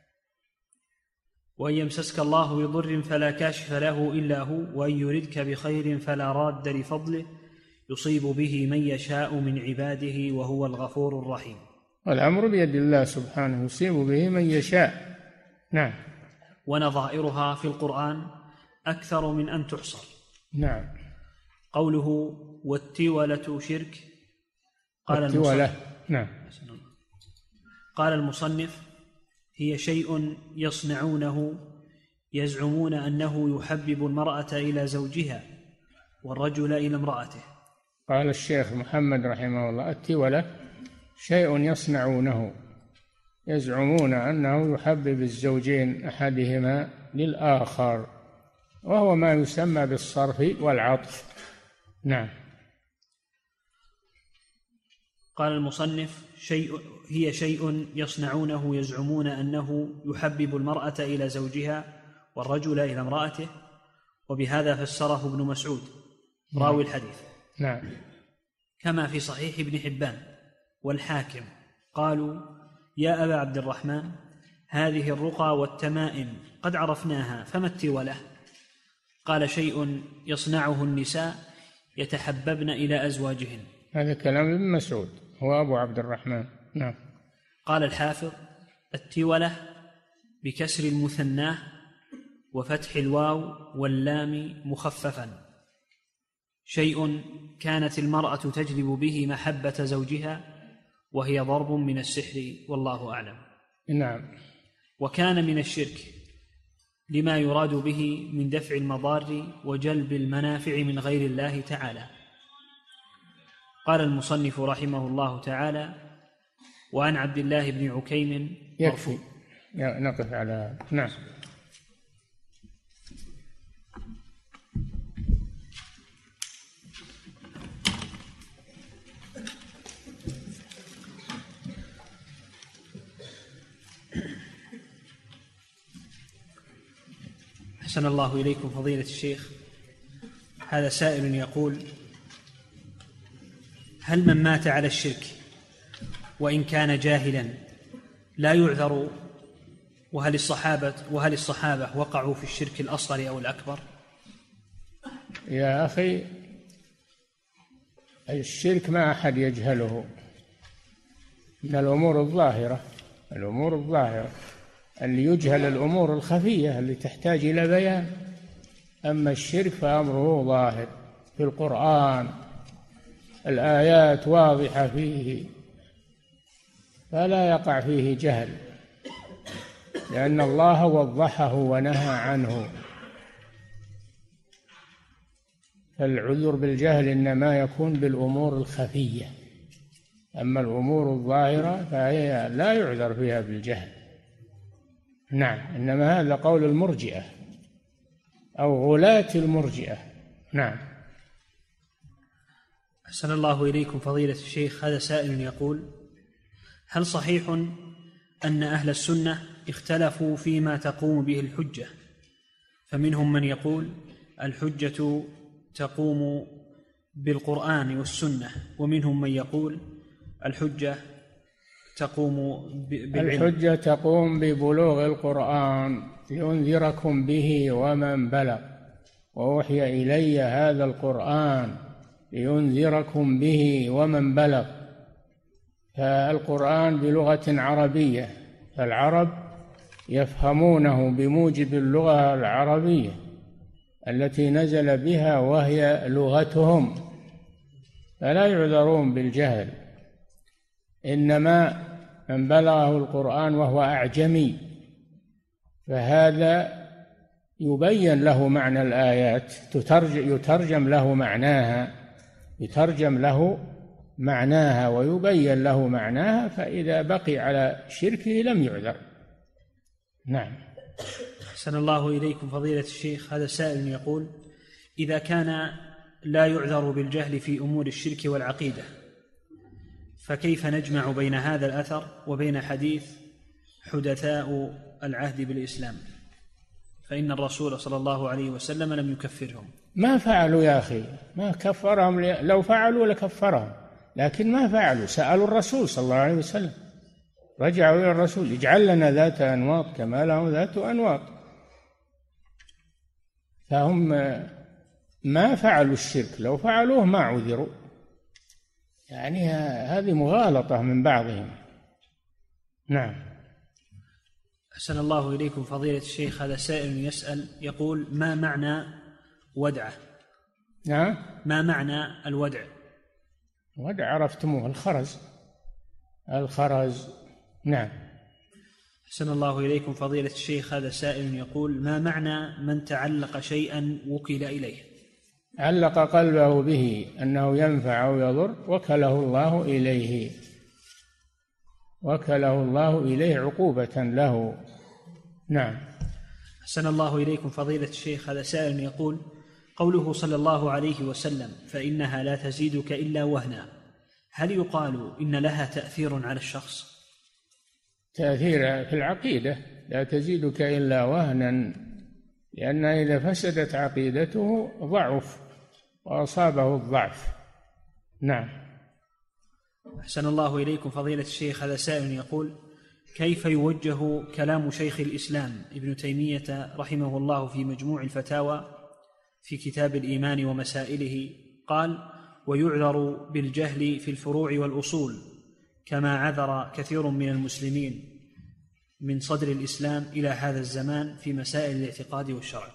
وإن يمسسك الله بضر فلا كاشف له إلا هو، وإن يردك بخير فلا راد لفضله، يصيب به من يشاء من عباده وهو الغفور الرحيم. والأمر بيد الله سبحانه، يصيب به من يشاء. نعم. ونظائرها في القرآن أكثر من أن تحصر. نعم. قوله والتولة شرك. التولة. نعم. قال المصنف: هي شيء يصنعونه يزعمون أنه يحبب المرأة إلى زوجها والرجل إلى امرأته. قال الشيخ محمد رحمه الله: التولة شيء يصنعونه يزعمون أنه يحبب الزوجين أحدهما للآخر، وهو ما يسمى بالصرف والعطف. نعم. قال المصنف: هي شيء يصنعونه يزعمون أنه يحبب المرأة إلى زوجها والرجل إلى امرأته، وبهذا فسره ابن مسعود راوي الحديث. نعم. كما في صحيح ابن حبان والحاكم قالوا: يا أبا عبد الرحمن، هذه الرقى والتمائم قد عرفناها، فما التولة؟ قال: شيء يصنعه النساء يتحببن إلى أزواجهن. هذا كلام ابن مسعود هو أبو عبد الرحمن. نعم. قال الحافظ: التولة بكسر المثناه وفتح الواو واللام مخففا، شيء كانت المرأة تجلب به محبة زوجها، وهي ضرب من السحر، والله أعلم. نعم. وكان من الشرك لما يراد به من دفع المضار وجلب المنافع من غير الله تعالى. قال المصنف رحمه الله تعالى: وعن عبد الله بن عكيم. يكفي نقف على هذا. نعم. أحسن الله إليكم فضيلة الشيخ. هذا سائل يقول: هل من مات على الشرك وإن كان جاهلا لا يعذر؟ وهل الصحابة وقعوا في الشرك الأصغر أو الأكبر؟ يا أخي، الشرك ما أحد يجهله من الأمور الظاهرة. اللي يجهل الأمور الخفية اللي تحتاج إلى بيان. أما الشرك فأمره ظاهر في القرآن، الآيات واضحة فيه، فلا يقع فيه جهل، لأن الله وضحه ونهى عنه. فالعذر بالجهل إنما يكون بالأمور الخفية، أما الأمور الظاهرة فهي لا يعذر فيها بالجهل. نعم. إنما هذا قول المرجئة أو غلاة المرجئة. نعم. أحسن الله إليكم فضيلة الشيخ. هذا سائل يقول: هل صحيح أن أهل السنة اختلفوا فيما تقوم به الحجة؟ فمنهم من يقول الحجة تقوم بالقرآن والسنة، ومنهم من يقول الحجة تقوم بالعلم. الحجة تقوم ببلوغ القرآن لينذركم به ومن بلغ، وأوحي إلي هذا القرآن لينذركم به ومن بلغ. فالقرآن بلغة عربية، فالعرب يفهمونه بموجب اللغة العربية التي نزل بها وهي لغتهم، فلا يعذرون بالجهل. إنما من بلغه القرآن وهو أعجمي فهذا يبين له معنى الآيات، يترجم له معناها ويبين له معناها، فإذا بقي على شركه لم يعذر. نعم. أحسن الله إليكم فضيلة الشيخ، هذا سائل يقول: إذا كان لا يعذر بالجهل في أمور الشرك والعقيدة، فكيف نجمع بين هذا الأثر وبين حديث حدثاء العهد بالإسلام؟ فإن الرسول صلى الله عليه وسلم لم يكفرهم. ما فعلوا يا أخي، ما كفرهم، لو فعلوا لكفرهم، لكن ما فعلوا. سألوا الرسول صلى الله عليه وسلم، رجعوا إلى الرسول: اجعل لنا ذات أنواط كما لهم ذات أنواط. فهم ما فعلوا الشرك، لو فعلوه ما عذروا. يعني هذه مغالطة من بعضهم. نعم. أحسن الله إليكم فضيلة الشيخ، هذا سائل يسأل يقول: ما معنى ودعة؟ نعم. ما معنى الودع؟ ودع عرفتموه، الخرز. نعم. أحسن الله إليكم فضيلة الشيخ، هذا سائل يقول: ما معنى من تعلق شيئا وكل إليه؟ علق قلبه به أنه ينفع أو يضر، وكله الله إليه عقوبة له. نعم. أحسن الله إليكم فضيلة الشيخ، هذا سائل يقول: قوله صلى الله عليه وسلم: فإنها لا تزيدك إلا وهنا، هل يقال إن لها تأثير على الشخص؟ تأثير في العقيدة، لا تزيدك إلا وهنا، لأن إذا فسدت عقيدته ضعف وأصابه الضعف. نعم. أحسن الله إليكم فضيلة الشيخ، هذا سائل يقول: كيف يوجه كلام شيخ الإسلام ابن تيمية رحمه الله في مجموع الفتاوى في كتاب الإيمان ومسائله؟ قال: ويعذر بالجهل في الفروع والأصول، كما عذر كثير من المسلمين من صدر الإسلام إلى هذا الزمان في مسائل الاعتقاد والشرع.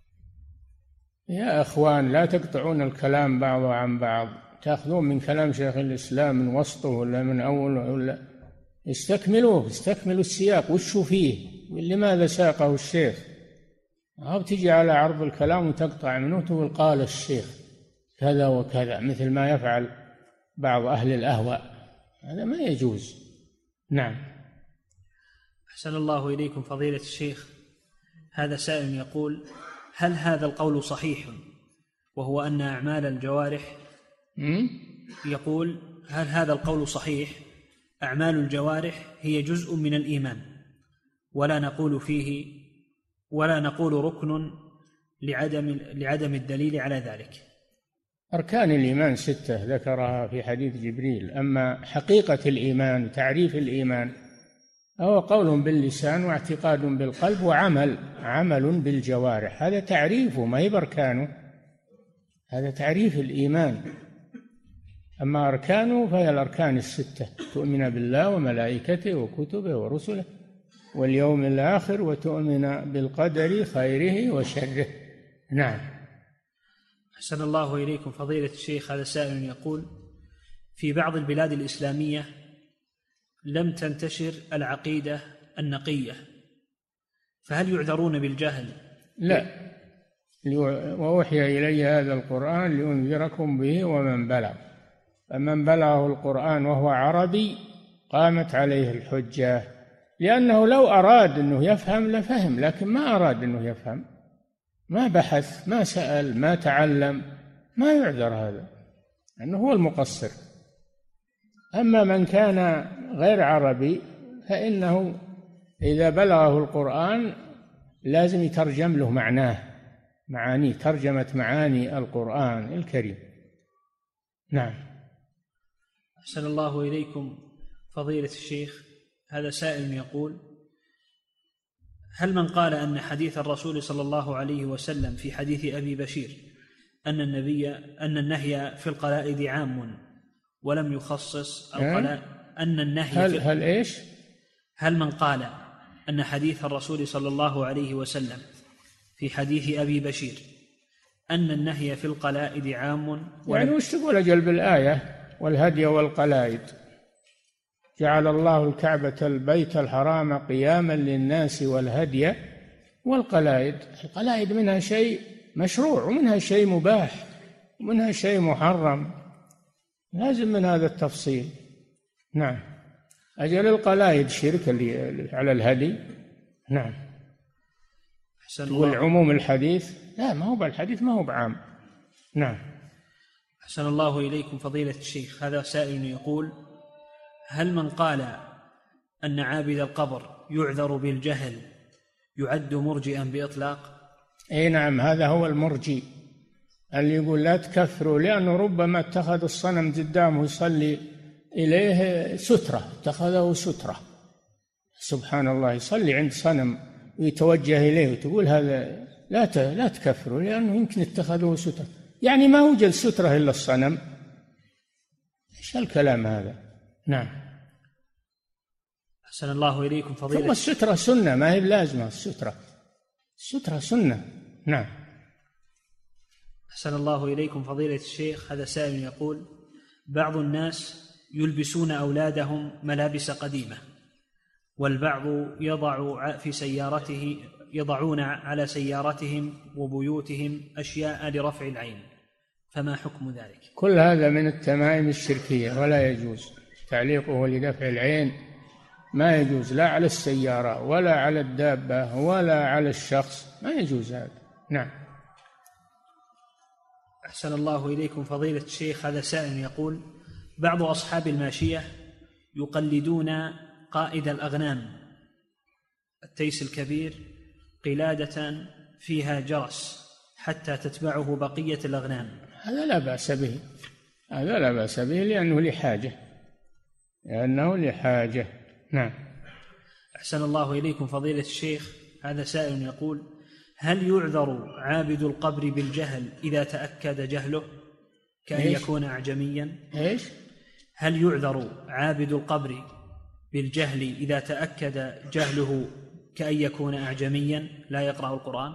يا أخوان، لا تقطعون الكلام بعضه عن بعض، تأخذون من كلام شيخ الإسلام من وسطه ولا من أوله، ولا استكملوا السياق، وشوا فيه، لماذا ساقه الشيخ؟ أو تجي على عرض الكلام وتقطع منه وتقول قال الشيخ كذا وكذا، مثل ما يفعل بعض أهل الأهواء، هذا ما يجوز. نعم. أحسن الله إليكم فضيلة الشيخ، هذا سائل يقول: هل هذا القول صحيح، وهو أن أعمال الجوارح يقول: هل هذا القول صحيح؟ أعمال الجوارح هي جزء من الإيمان، ولا نقول ركن لعدم الدليل على ذلك. أركان الإيمان 6 ذكرها في حديث جبريل، أما حقيقة الإيمان، تعريف الإيمان، هو قول باللسان واعتقاد بالقلب وعمل بالجوارح، هذا تعريفه، ما هي بأركانه، هذا تعريف الإيمان. أما أركانه فهي الأركان 6: تؤمن بالله وملائكته وكتبه ورسله واليوم الآخر، وتؤمن بالقدر خيره وشره. نعم. أحسن الله إليكم فضيلة الشيخ، هذا سائل يقول: في بعض البلاد الإسلامية لم تنتشر العقيدة النقية، فهل يعذرون بالجهل؟ لا، وأوحي إلي هذا القرآن لأنذركم به ومن بلغ، فمن بلغه القرآن وهو عربي قامت عليه الحجة، لأنه لو أراد أنه يفهم لفهم، لكن ما أراد أنه يفهم، ما بحث، ما سأل، ما تعلم، ما يعذر هذا، أنه هو المقصر. أما من كان غير عربي فإنه إذا بلغه القرآن لازم يترجم له معانيه، ترجمة معاني القرآن الكريم. نعم. أحسن الله إليكم فضيلة الشيخ، هذا سائل يقول: هل من قال أن حديث الرسول صلى الله عليه وسلم في حديث أبي بشير أن النهي في القلائد عام ولم يخصص أن النهي هل من قال أن حديث الرسول صلى الله عليه وسلم في حديث أبي بشير أن النهي في القلائد عام. يعني وش تقول أجل بالآية والهدي والقلائد؟ جعل الله الكعبة البيت الحرام قياما للناس والهدي والقلائد. القلائد منها شيء مشروع ومنها شيء مباح ومنها شيء محرم، لازم من هذا التفصيل. نعم. أجل القلائد شرك اللي على الهدي. نعم. والعموم الحديث لا، ما هو بالحديث، ما هو بعام. نعم. أحسن الله إليكم فضيلة الشيخ، هذا سائل يقول: هل من قال أن عابد القبر يعذر بالجهل يعد مرجئا بإطلاق؟ أي نعم، هذا هو المرجئ اللي يقول لا تكفروا، لأنه ربما اتخذ الصنم قدامه يصلي إليه سترة، اتخذه سترة. سبحان الله، يصلي عند صنم ويتوجه إليه وتقول هذا لا تكفروا لأنه يمكن اتخذه سترة. يعني ما وجد سترة إلا الصنم؟ إيش الكلام هذا؟ نعم. أحسن الله إليكم فضيلة. ثم السترة سنة، ما هي لازمة. السترة سنة. نعم. أحسن الله إليكم فضيلة الشيخ، هذا سائل يقول: بعض الناس يلبسون أولادهم ملابس قديمة، والبعض يضعون على سيارتهم وبيوتهم أشياء لرفع العين، فما حكم ذلك؟ كل هذا من التمائم الشركية ولا يجوز تعليقه لدفع العين، ما يجوز لا على السيارة ولا على الدابة ولا على الشخص، ما يجوز هذا. نعم. أحسن الله إليكم فضيلة الشيخ، هذا سائل يقول: بعض أصحاب الماشية يقلدون قائد الأغنام التيس الكبير قلادة فيها جرس حتى تتبعه بقية الأغنام. هذا لا بأس به، هذا لا بأس به لأنه لحاجة. نعم. أحسن الله إليكم فضيلة الشيخ، هذا سائل يقول: هل يعذر عابد القبر بالجهل إذا تأكد جهله كأن يكون أعجميا؟ هل يعذر عابد القبر بالجهل إذا تأكد جهله كأن يكون أعجميا لا يقرأ القرآن؟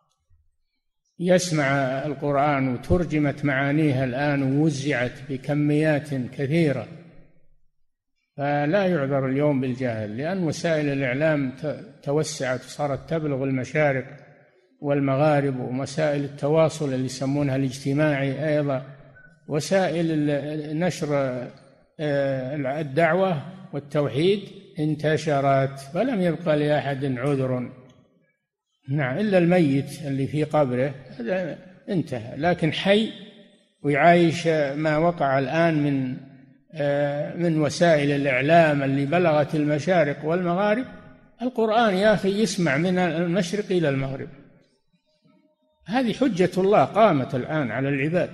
يسمع القرآن وترجمت معانيها الآن ووزعت بكميات كثيرة، فلا يعذر اليوم بالجهل، لأن وسائل الإعلام توسعت وصارت تبلغ المشارق والمغارب، ووسائل التواصل اللي يسمونها الاجتماعي أيضا، وسائل نشر الدعوة والتوحيد انتشرت، فلم يبقى لأحد عذر. نعم، إلا الميت اللي في قبره هذا انتهى، لكن حي ويعايش ما وقع الآن من وسائل الإعلام اللي بلغت المشارق والمغارب. القرآن يا أخي يسمع من المشرق إلى المغرب، هذه حجة الله قامت الآن على العباد،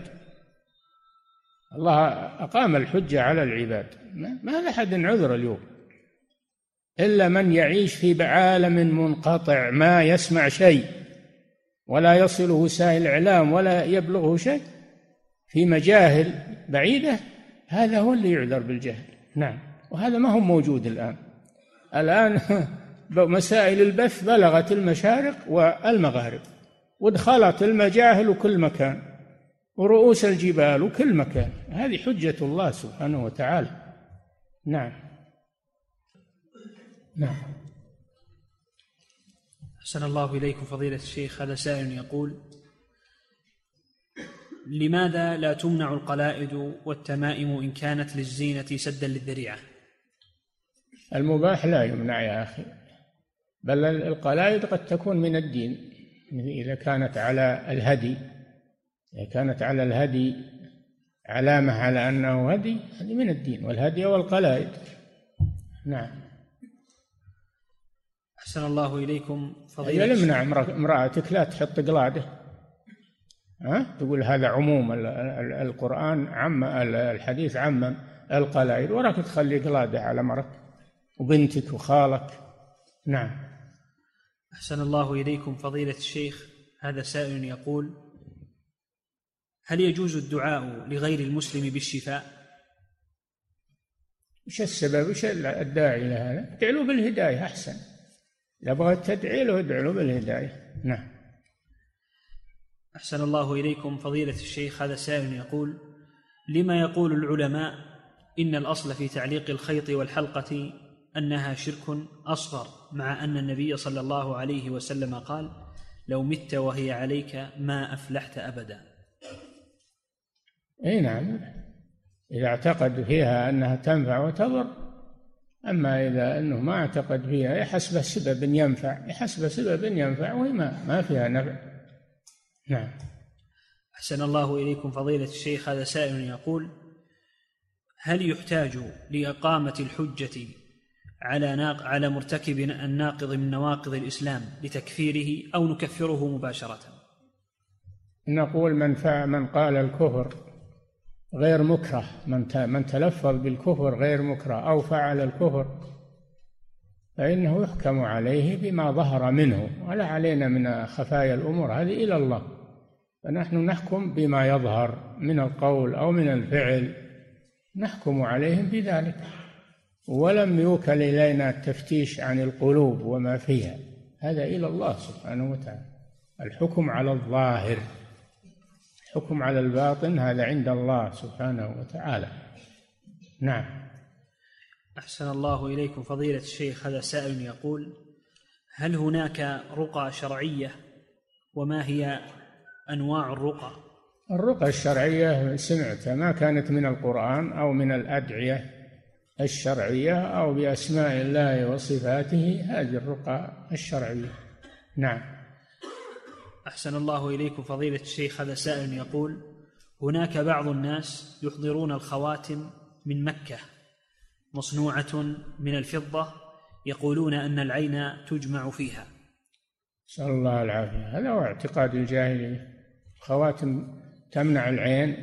الله أقام الحجة على العباد، ما لأحد عذر اليوم إلا من يعيش في عالم منقطع ما يسمع شيء ولا يصله وسائل الإعلام ولا يبلغه شيء، في مجاهل بعيدة، هذا هو اللي يعذر بالجهل. نعم. وهذا ما هو موجود الآن مسائل البث بلغت المشارق والمغارب، ودخلت المجاهل وكل مكان ورؤوس الجبال وكل مكان، هذه حجة الله سبحانه وتعالى. نعم. نعم. أحسن الله إليكم فضيلة الشيخ، هذا سائل يقول: لماذا لا تمنع القلائد والتمائم إن كانت للزينة سدا للذريعة؟ المباح لا يمنع يا أخي، بل القلائد قد تكون من الدين إذا كانت على الهدي، إذا كانت على الهدي علامة على أنه هدي، هذه من الدين، والهدي والقلائد. نعم. أحسن الله إليكم فضيلة الشيخ. يمنع امرأتك لا تحط قلادة، تقول هذا عموم القرآن عم الحديث عم القلائد، وراك تخلي قلادة على مرك وبنتك وخالك. نعم. أحسن الله إليكم فضيلة الشيخ، هذا سائل يقول: هل يجوز الدعاء لغير المسلم بالشفاء؟ وش السبب؟ وش الداعي لهذا؟ ادعوا بالهداية أحسن، إذا بغيت تدعي له ادعو له بالهداية. نعم. أحسن الله إليكم فضيلة الشيخ، هذا سائل يقول: لما يقول العلماء إن الأصل في تعليق الخيط والحلقة أنها شرك أصغر، مع أن النبي صلى الله عليه وسلم قال: لو مت وهي عليك ما أفلحت أبدا؟ أي نعم، إذا اعتقد فيها أنها تنفع وتضر. أما إذا أنه ما اعتقد فيها يحسب سبب ينفع وهي ما فيها نفع. نعم. أحسن الله إليكم فضيلة الشيخ، هذا سائل يقول: هل يحتاج لإقامة الحجة على مرتكب الناقض من نواقض الإسلام لتكفيره، أو نكفره مباشرة؟ نقول من قال الكفر غير مكره، من تلفظ بالكفر غير مكره أو فعل الكفر فإنه يحكم عليه بما ظهر منه، ولا علينا من خفايا الأمور، هذه إلى الله. فنحن نحكم بما يظهر من القول أو من الفعل، نحكم عليهم بذلك، ولم يوكل إلينا التفتيش عن القلوب وما فيها، هذا إلى الله سبحانه وتعالى. الحكم على الظاهر، الحكم على الباطن هذا عند الله سبحانه وتعالى. نعم. أحسن الله إليكم فضيلة الشيخ، هذا سائل يقول: هل هناك رقى شرعية؟ وما هي أنواع الرقى؟ الرقى الشرعية سمعتها ما كانت من القرآن أو من الأدعية الشرعية أو بأسماء الله وصفاته، هذه الرقى الشرعية. نعم. أحسن الله إليكم فضيلة الشيخ، هذا سائل يقول: هناك بعض الناس يحضرون الخواتم من مكة مصنوعة من الفضة، يقولون أن العين تجمع فيها. نسأل الله العافية. هذا هو اعتقاد الجاهلية. خواتم تمنع العين؟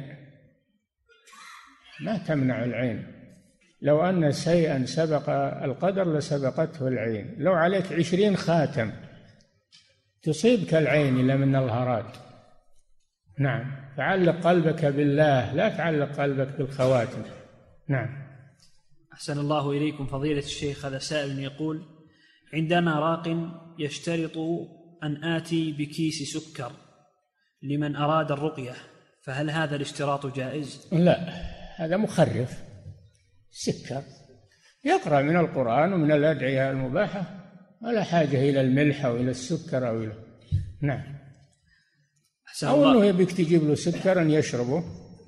ما تمنع العين. لو أن شيئا سبق القدر لسبقته العين. لو عليك 20 خاتم تصيبك العين إلا من الهرات. نعم. فعلق قلبك بالله، لا تعلق قلبك بالخواتم. نعم. أحسن الله إليكم فضيلة الشيخ، هذا سائل يقول: عندنا راق يشترط أن آتي بكيس سكر لمن أراد الرقية، فهل هذا الاشتراط جائز؟ لا، هذا مخرف. سكر يقرأ من القرآن ومن الأدعية المباحة، ولا حاجة إلى الملح أو إلى السكر أو إلى. نعم. أو أنه يبيك تجيب له سكر يشربه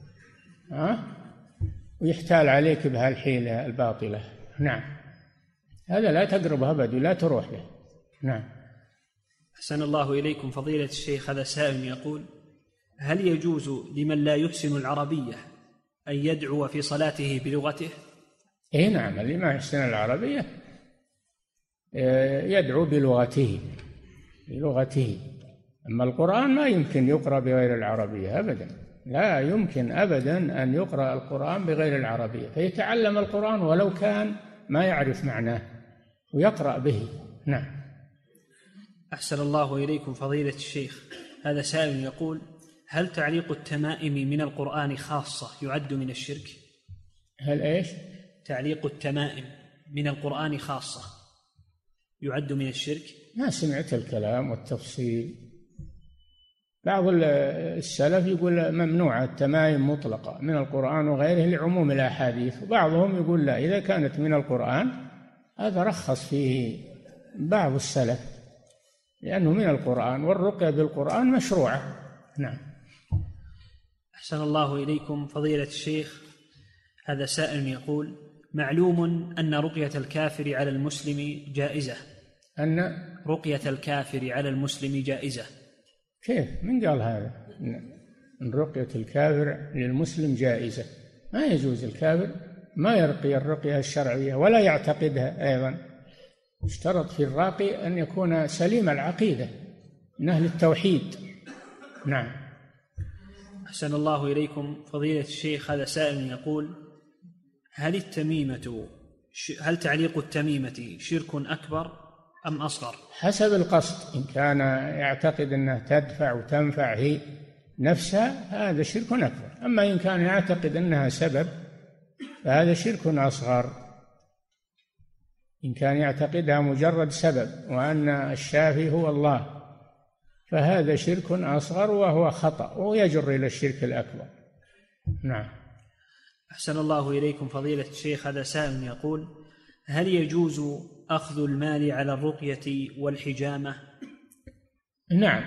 ويحتال عليك بهالحيلة الباطلة. نعم. هذا لا تقرب أبد ولا تروح له. نعم. أحسن الله إليكم فضيلة الشيخ، هذا سائل يقول: هل يجوز لمن لا يحسن العربية أن يدعو في صلاته بلغته؟ إيه نعم، اللي ما يحسن العربية يدعو بلغته. أما القرآن ما يمكن يقرأ بغير العربية أبدا، لا يمكن أبدا أن يقرأ القرآن بغير العربية، فيتعلم القرآن ولو كان ما يعرف معناه ويقرأ به. نعم. أحسن الله إليكم فضيلة الشيخ، هذا سائل يقول: هل تعليق التمائم من القرآن خاصة يعد من الشرك؟ هل إيش؟ تعليق التمائم من القرآن خاصة يعد من الشرك؟ ما سمعت الكلام والتفصيل. بعض السلف يقول ممنوع التمائم مطلقة من القرآن وغيره لعموم الأحاديث، وبعضهم يقول لا، إذا كانت من القرآن هذا رخص فيه بعض السلف لأنه من القرآن، والرقية بالقرآن مشروعة. نعم. أحسن الله إليكم فضيلة الشيخ، هذا سائل يقول: معلوم أن رقية الكافر على المسلم جائزة. أن رقية الكافر على المسلم جائزة. كيف؟ من قال هذا؟ أن رقية الكافر للمسلم جائزة؟ ما يجوز. الكافر ما يرقي الرقية الشرعية ولا يعتقدها أيضا. اشترط في الراقي أن يكون سليم العقيدة من أهل التوحيد. نعم. أحسن الله إليكم فضيلة الشيخ، هذا سائل يقول: هل تعليق التميمة شرك أكبر أم أصغر؟ حسب القصد. إن كان يعتقد أنها تدفع وتنفع هي نفسها هذا شرك أكبر، أما إن كان يعتقد أنها سبب فهذا شرك أصغر. إن كان يعتقدها مجرد سبب وأن الشافي هو الله، فهذا شرك أصغر وهو خطأ ويجر إلى الشرك الأكبر. نعم. أحسن الله إليكم فضيلة الشيخ، هذا سائل يقول: هل يجوز أخذ المال على الرقية والحجامة؟ نعم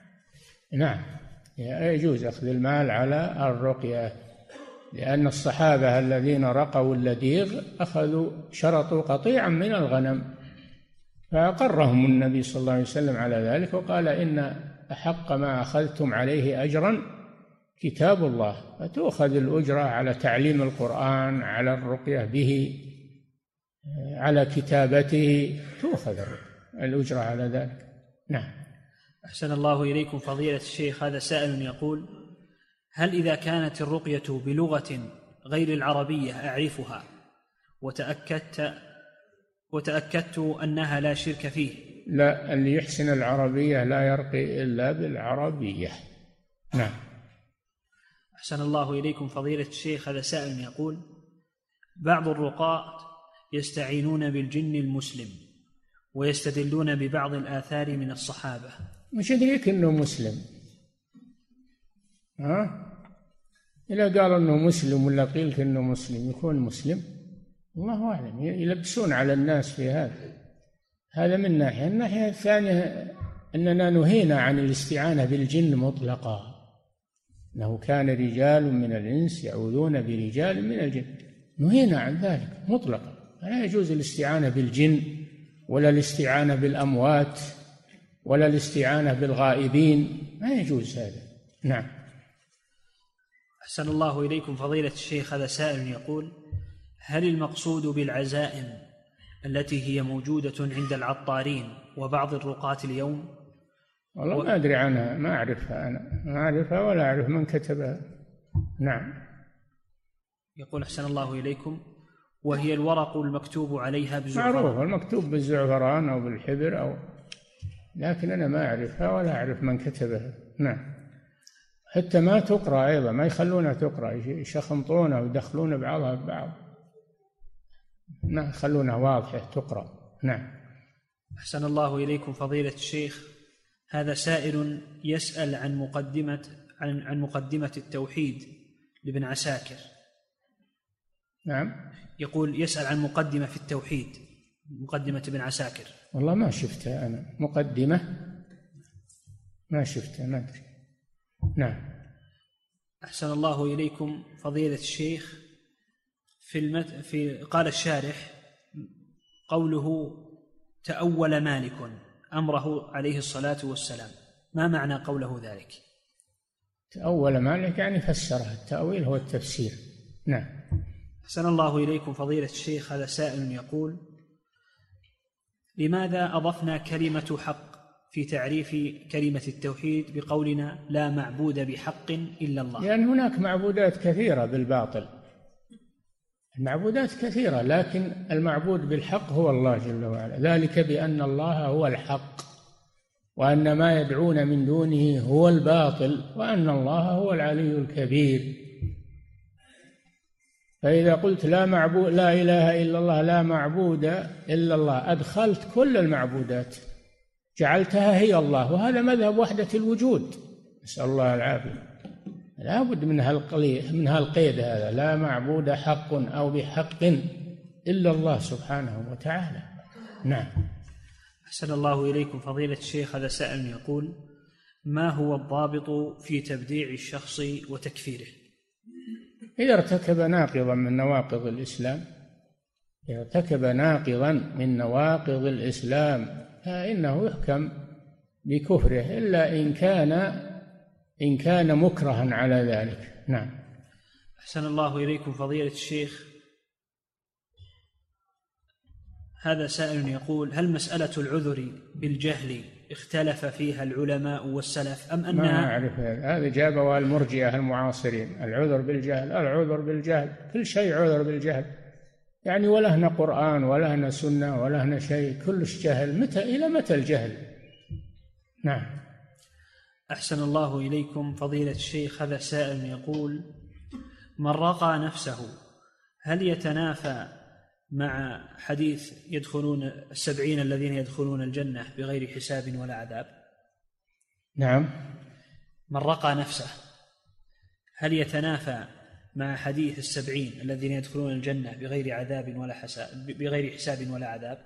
يجوز أخذ المال على الرقية، لأن الصحابة الذين رقوا اللديغ شرطوا قطيعا من الغنم، فأقرهم النبي صلى الله عليه وسلم على ذلك، وقال: إن أحق ما أخذتم عليه أجرا كتاب الله، فتؤخذ الأجرة على تعليم القرآن، على الرقية به، على كتابته، تؤخذ الأجرة على ذلك. نعم. أحسن الله إليكم فضيلة الشيخ، هذا سائل يقول: هل إذا كانت الرقية بلغة غير العربية أعرفها وتأكدت أنها لا شرك فيه؟ لا، اللي يحسن العربية لا يرقي إلا بالعربية. نعم. أحسن الله إليكم فضيلة الشيخ، هذا سائل يقول: بعض الرقاة يستعينون بالجن المسلم ويستدلون ببعض الآثار من الصحابة. مش يدريك أنه مسلم؟ إذا قالوا أنه مسلم ولا قيل أنه مسلم يكون مسلم؟ الله أعلم. يلبسون على الناس في هذا من ناحية. الناحية الثانية أننا نهينا عن الاستعانة بالجن مطلقا، أنه كان رجال من الإنس يعوذون برجال من الجن، نهينا عن ذلك مطلقا. لا يجوز الاستعانة بالجن ولا الاستعانة بالأموات ولا الاستعانة بالغائبين، ما يجوز هذا. نعم. أحسن الله إليكم فضيلة الشيخ، هذا سائل يقول: هل المقصود بالعزائم التي هي موجودة عند العطارين وبعض الرقاة اليوم؟ والله ما أدري عنها، ما أعرفها، أنا ما أعرفها ولا أعرف من كتبها. نعم. يقول: أحسن الله إليكم: وهي الورق المكتوب عليها بالزعفران؟ معروف المكتوب بالزعفران أو بالحبر لكن أنا ما أعرفها ولا أعرف من كتبها. نعم. حتى ما تقرأ أيضا، ما يخلونها تقرأ، يشخمطونها ويدخلون بعضها ببعض، ما يخلونها واضحة تقرأ. نعم. أحسن الله إليكم فضيلة الشيخ، هذا سائل يسأل عن مقدمة التوحيد لابن عساكر. نعم. يقول: يسأل عن مقدمة في التوحيد، مقدمة ابن عساكر. والله ما شفتها أنا مقدمة، ما شفتها، ما أدري. نعم. أحسن الله إليكم فضيلة الشيخ، قال الشارح: قوله تأول مالك أمره عليه الصلاة والسلام، ما معنى قوله ذلك؟ تأول مالك يعني فسرها، التأويل هو التفسير. نعم. أحسن الله إليكم فضيلة الشيخ، هذا سائل يقول: لماذا أضفنا كلمة حق في تعريف كلمة التوحيد بقولنا لا معبود بحق إلا الله؟ لأن هناك معبودات كثيرة بالباطل، المعبودات كثيرة، لكن المعبود بالحق هو الله جل وعلا، ذلك بأن الله هو الحق وأن ما يدعون من دونه هو الباطل وأن الله هو العلي الكبير. فإذا قلت لا إله إلا الله، لا معبود إلا الله، أدخلت كل المعبودات، جعلتها هي الله، وهذا مذهب وحدة الوجود، نسأل الله العافية. لا بد من هالقيد هذا، لا معبود حق أو بحق إلا الله سبحانه وتعالى. نعم. أحسن الله إليكم فضيلة الشيخ، هذا سائل يقول: ما هو الضابط في تبديع الشخص وتكفيره؟ إذا ارتكب ناقضا من نواقض الإسلام، إذا ارتكب ناقضا من نواقض الإسلام فإنه يحكم بكفره، إلا إن كان مكرها على ذلك. نعم. أحسن الله إليكم فضيلة الشيخ، هذا سائل يقول: هل مسألة العذر بالجهل اختلف فيها العلماء والسلف أم أنها؟ ما أعرف، هذا جابوا المرجئة المعاصرين، العذر بالجهل، كل شيء عذر بالجهل، يعني ولا هنا قرآن ولا هنا سنة ولا هنا شيء، كلش جهل. إلى متى الجهل؟ نعم. أحسن الله إليكم فضيلة الشيخ، هذا سائل يقول: من رقى نفسه هل يتنافى مع حديث يدخلون 70 الذين يدخلون الجنة بغير حساب ولا عذاب؟ نعم. من رقى نفسه هل يتنافى مع حديث 70 الذين يدخلون الجنة بغير حساب ولا عذاب؟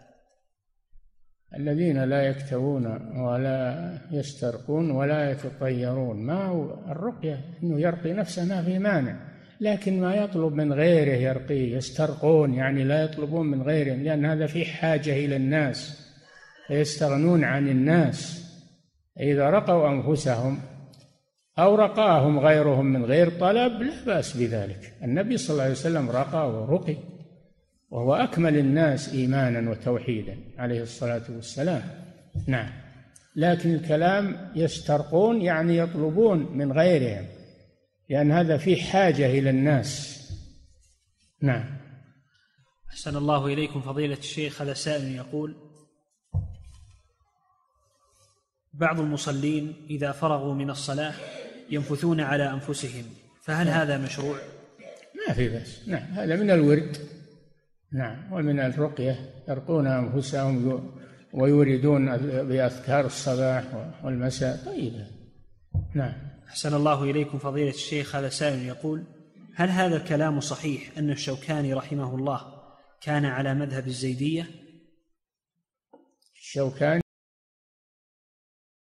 الذين لا يكتوون ولا يسترقون ولا يتطيرون، ما هو الرقية أنه يرقي نفسه ما في مانع، لكن ما يطلب من غيره يرقيه. يسترقون يعني لا يطلبون من غيرهم، لأن هذا في حاجة إلى الناس فيستغنون عن الناس. إذا رقوا أنفسهم أو رقاهم غيرهم من غير طلب لا بأس بذلك. النبي صلى الله عليه وسلم رقى ورقي، وهو أكمل الناس إيمانا وتوحيدا عليه الصلاة والسلام. نعم. لكن الكلام يسترقون يعني يطلبون من غيرهم، لأن هذا في حاجة إلى الناس. نعم. أحسن الله إليكم فضيلة الشيخ. هذا سائل يقول: بعض المصلين إذا فرغوا من الصلاة ينفثون على أنفسهم، فهل هذا مشروع؟ ما في بس. نعم، هذا من الورد. نعم، ومن الرقية يرقون أنفسهم ويوردون بأذكار الصباح والمساء. طيب. نعم. أحسن الله إليكم فضيلة الشيخ. هذا سائل يقول: هل هذا الكلام صحيح أن الشوكاني رحمه الله كان على مذهب الزيدية؟ الشوكاني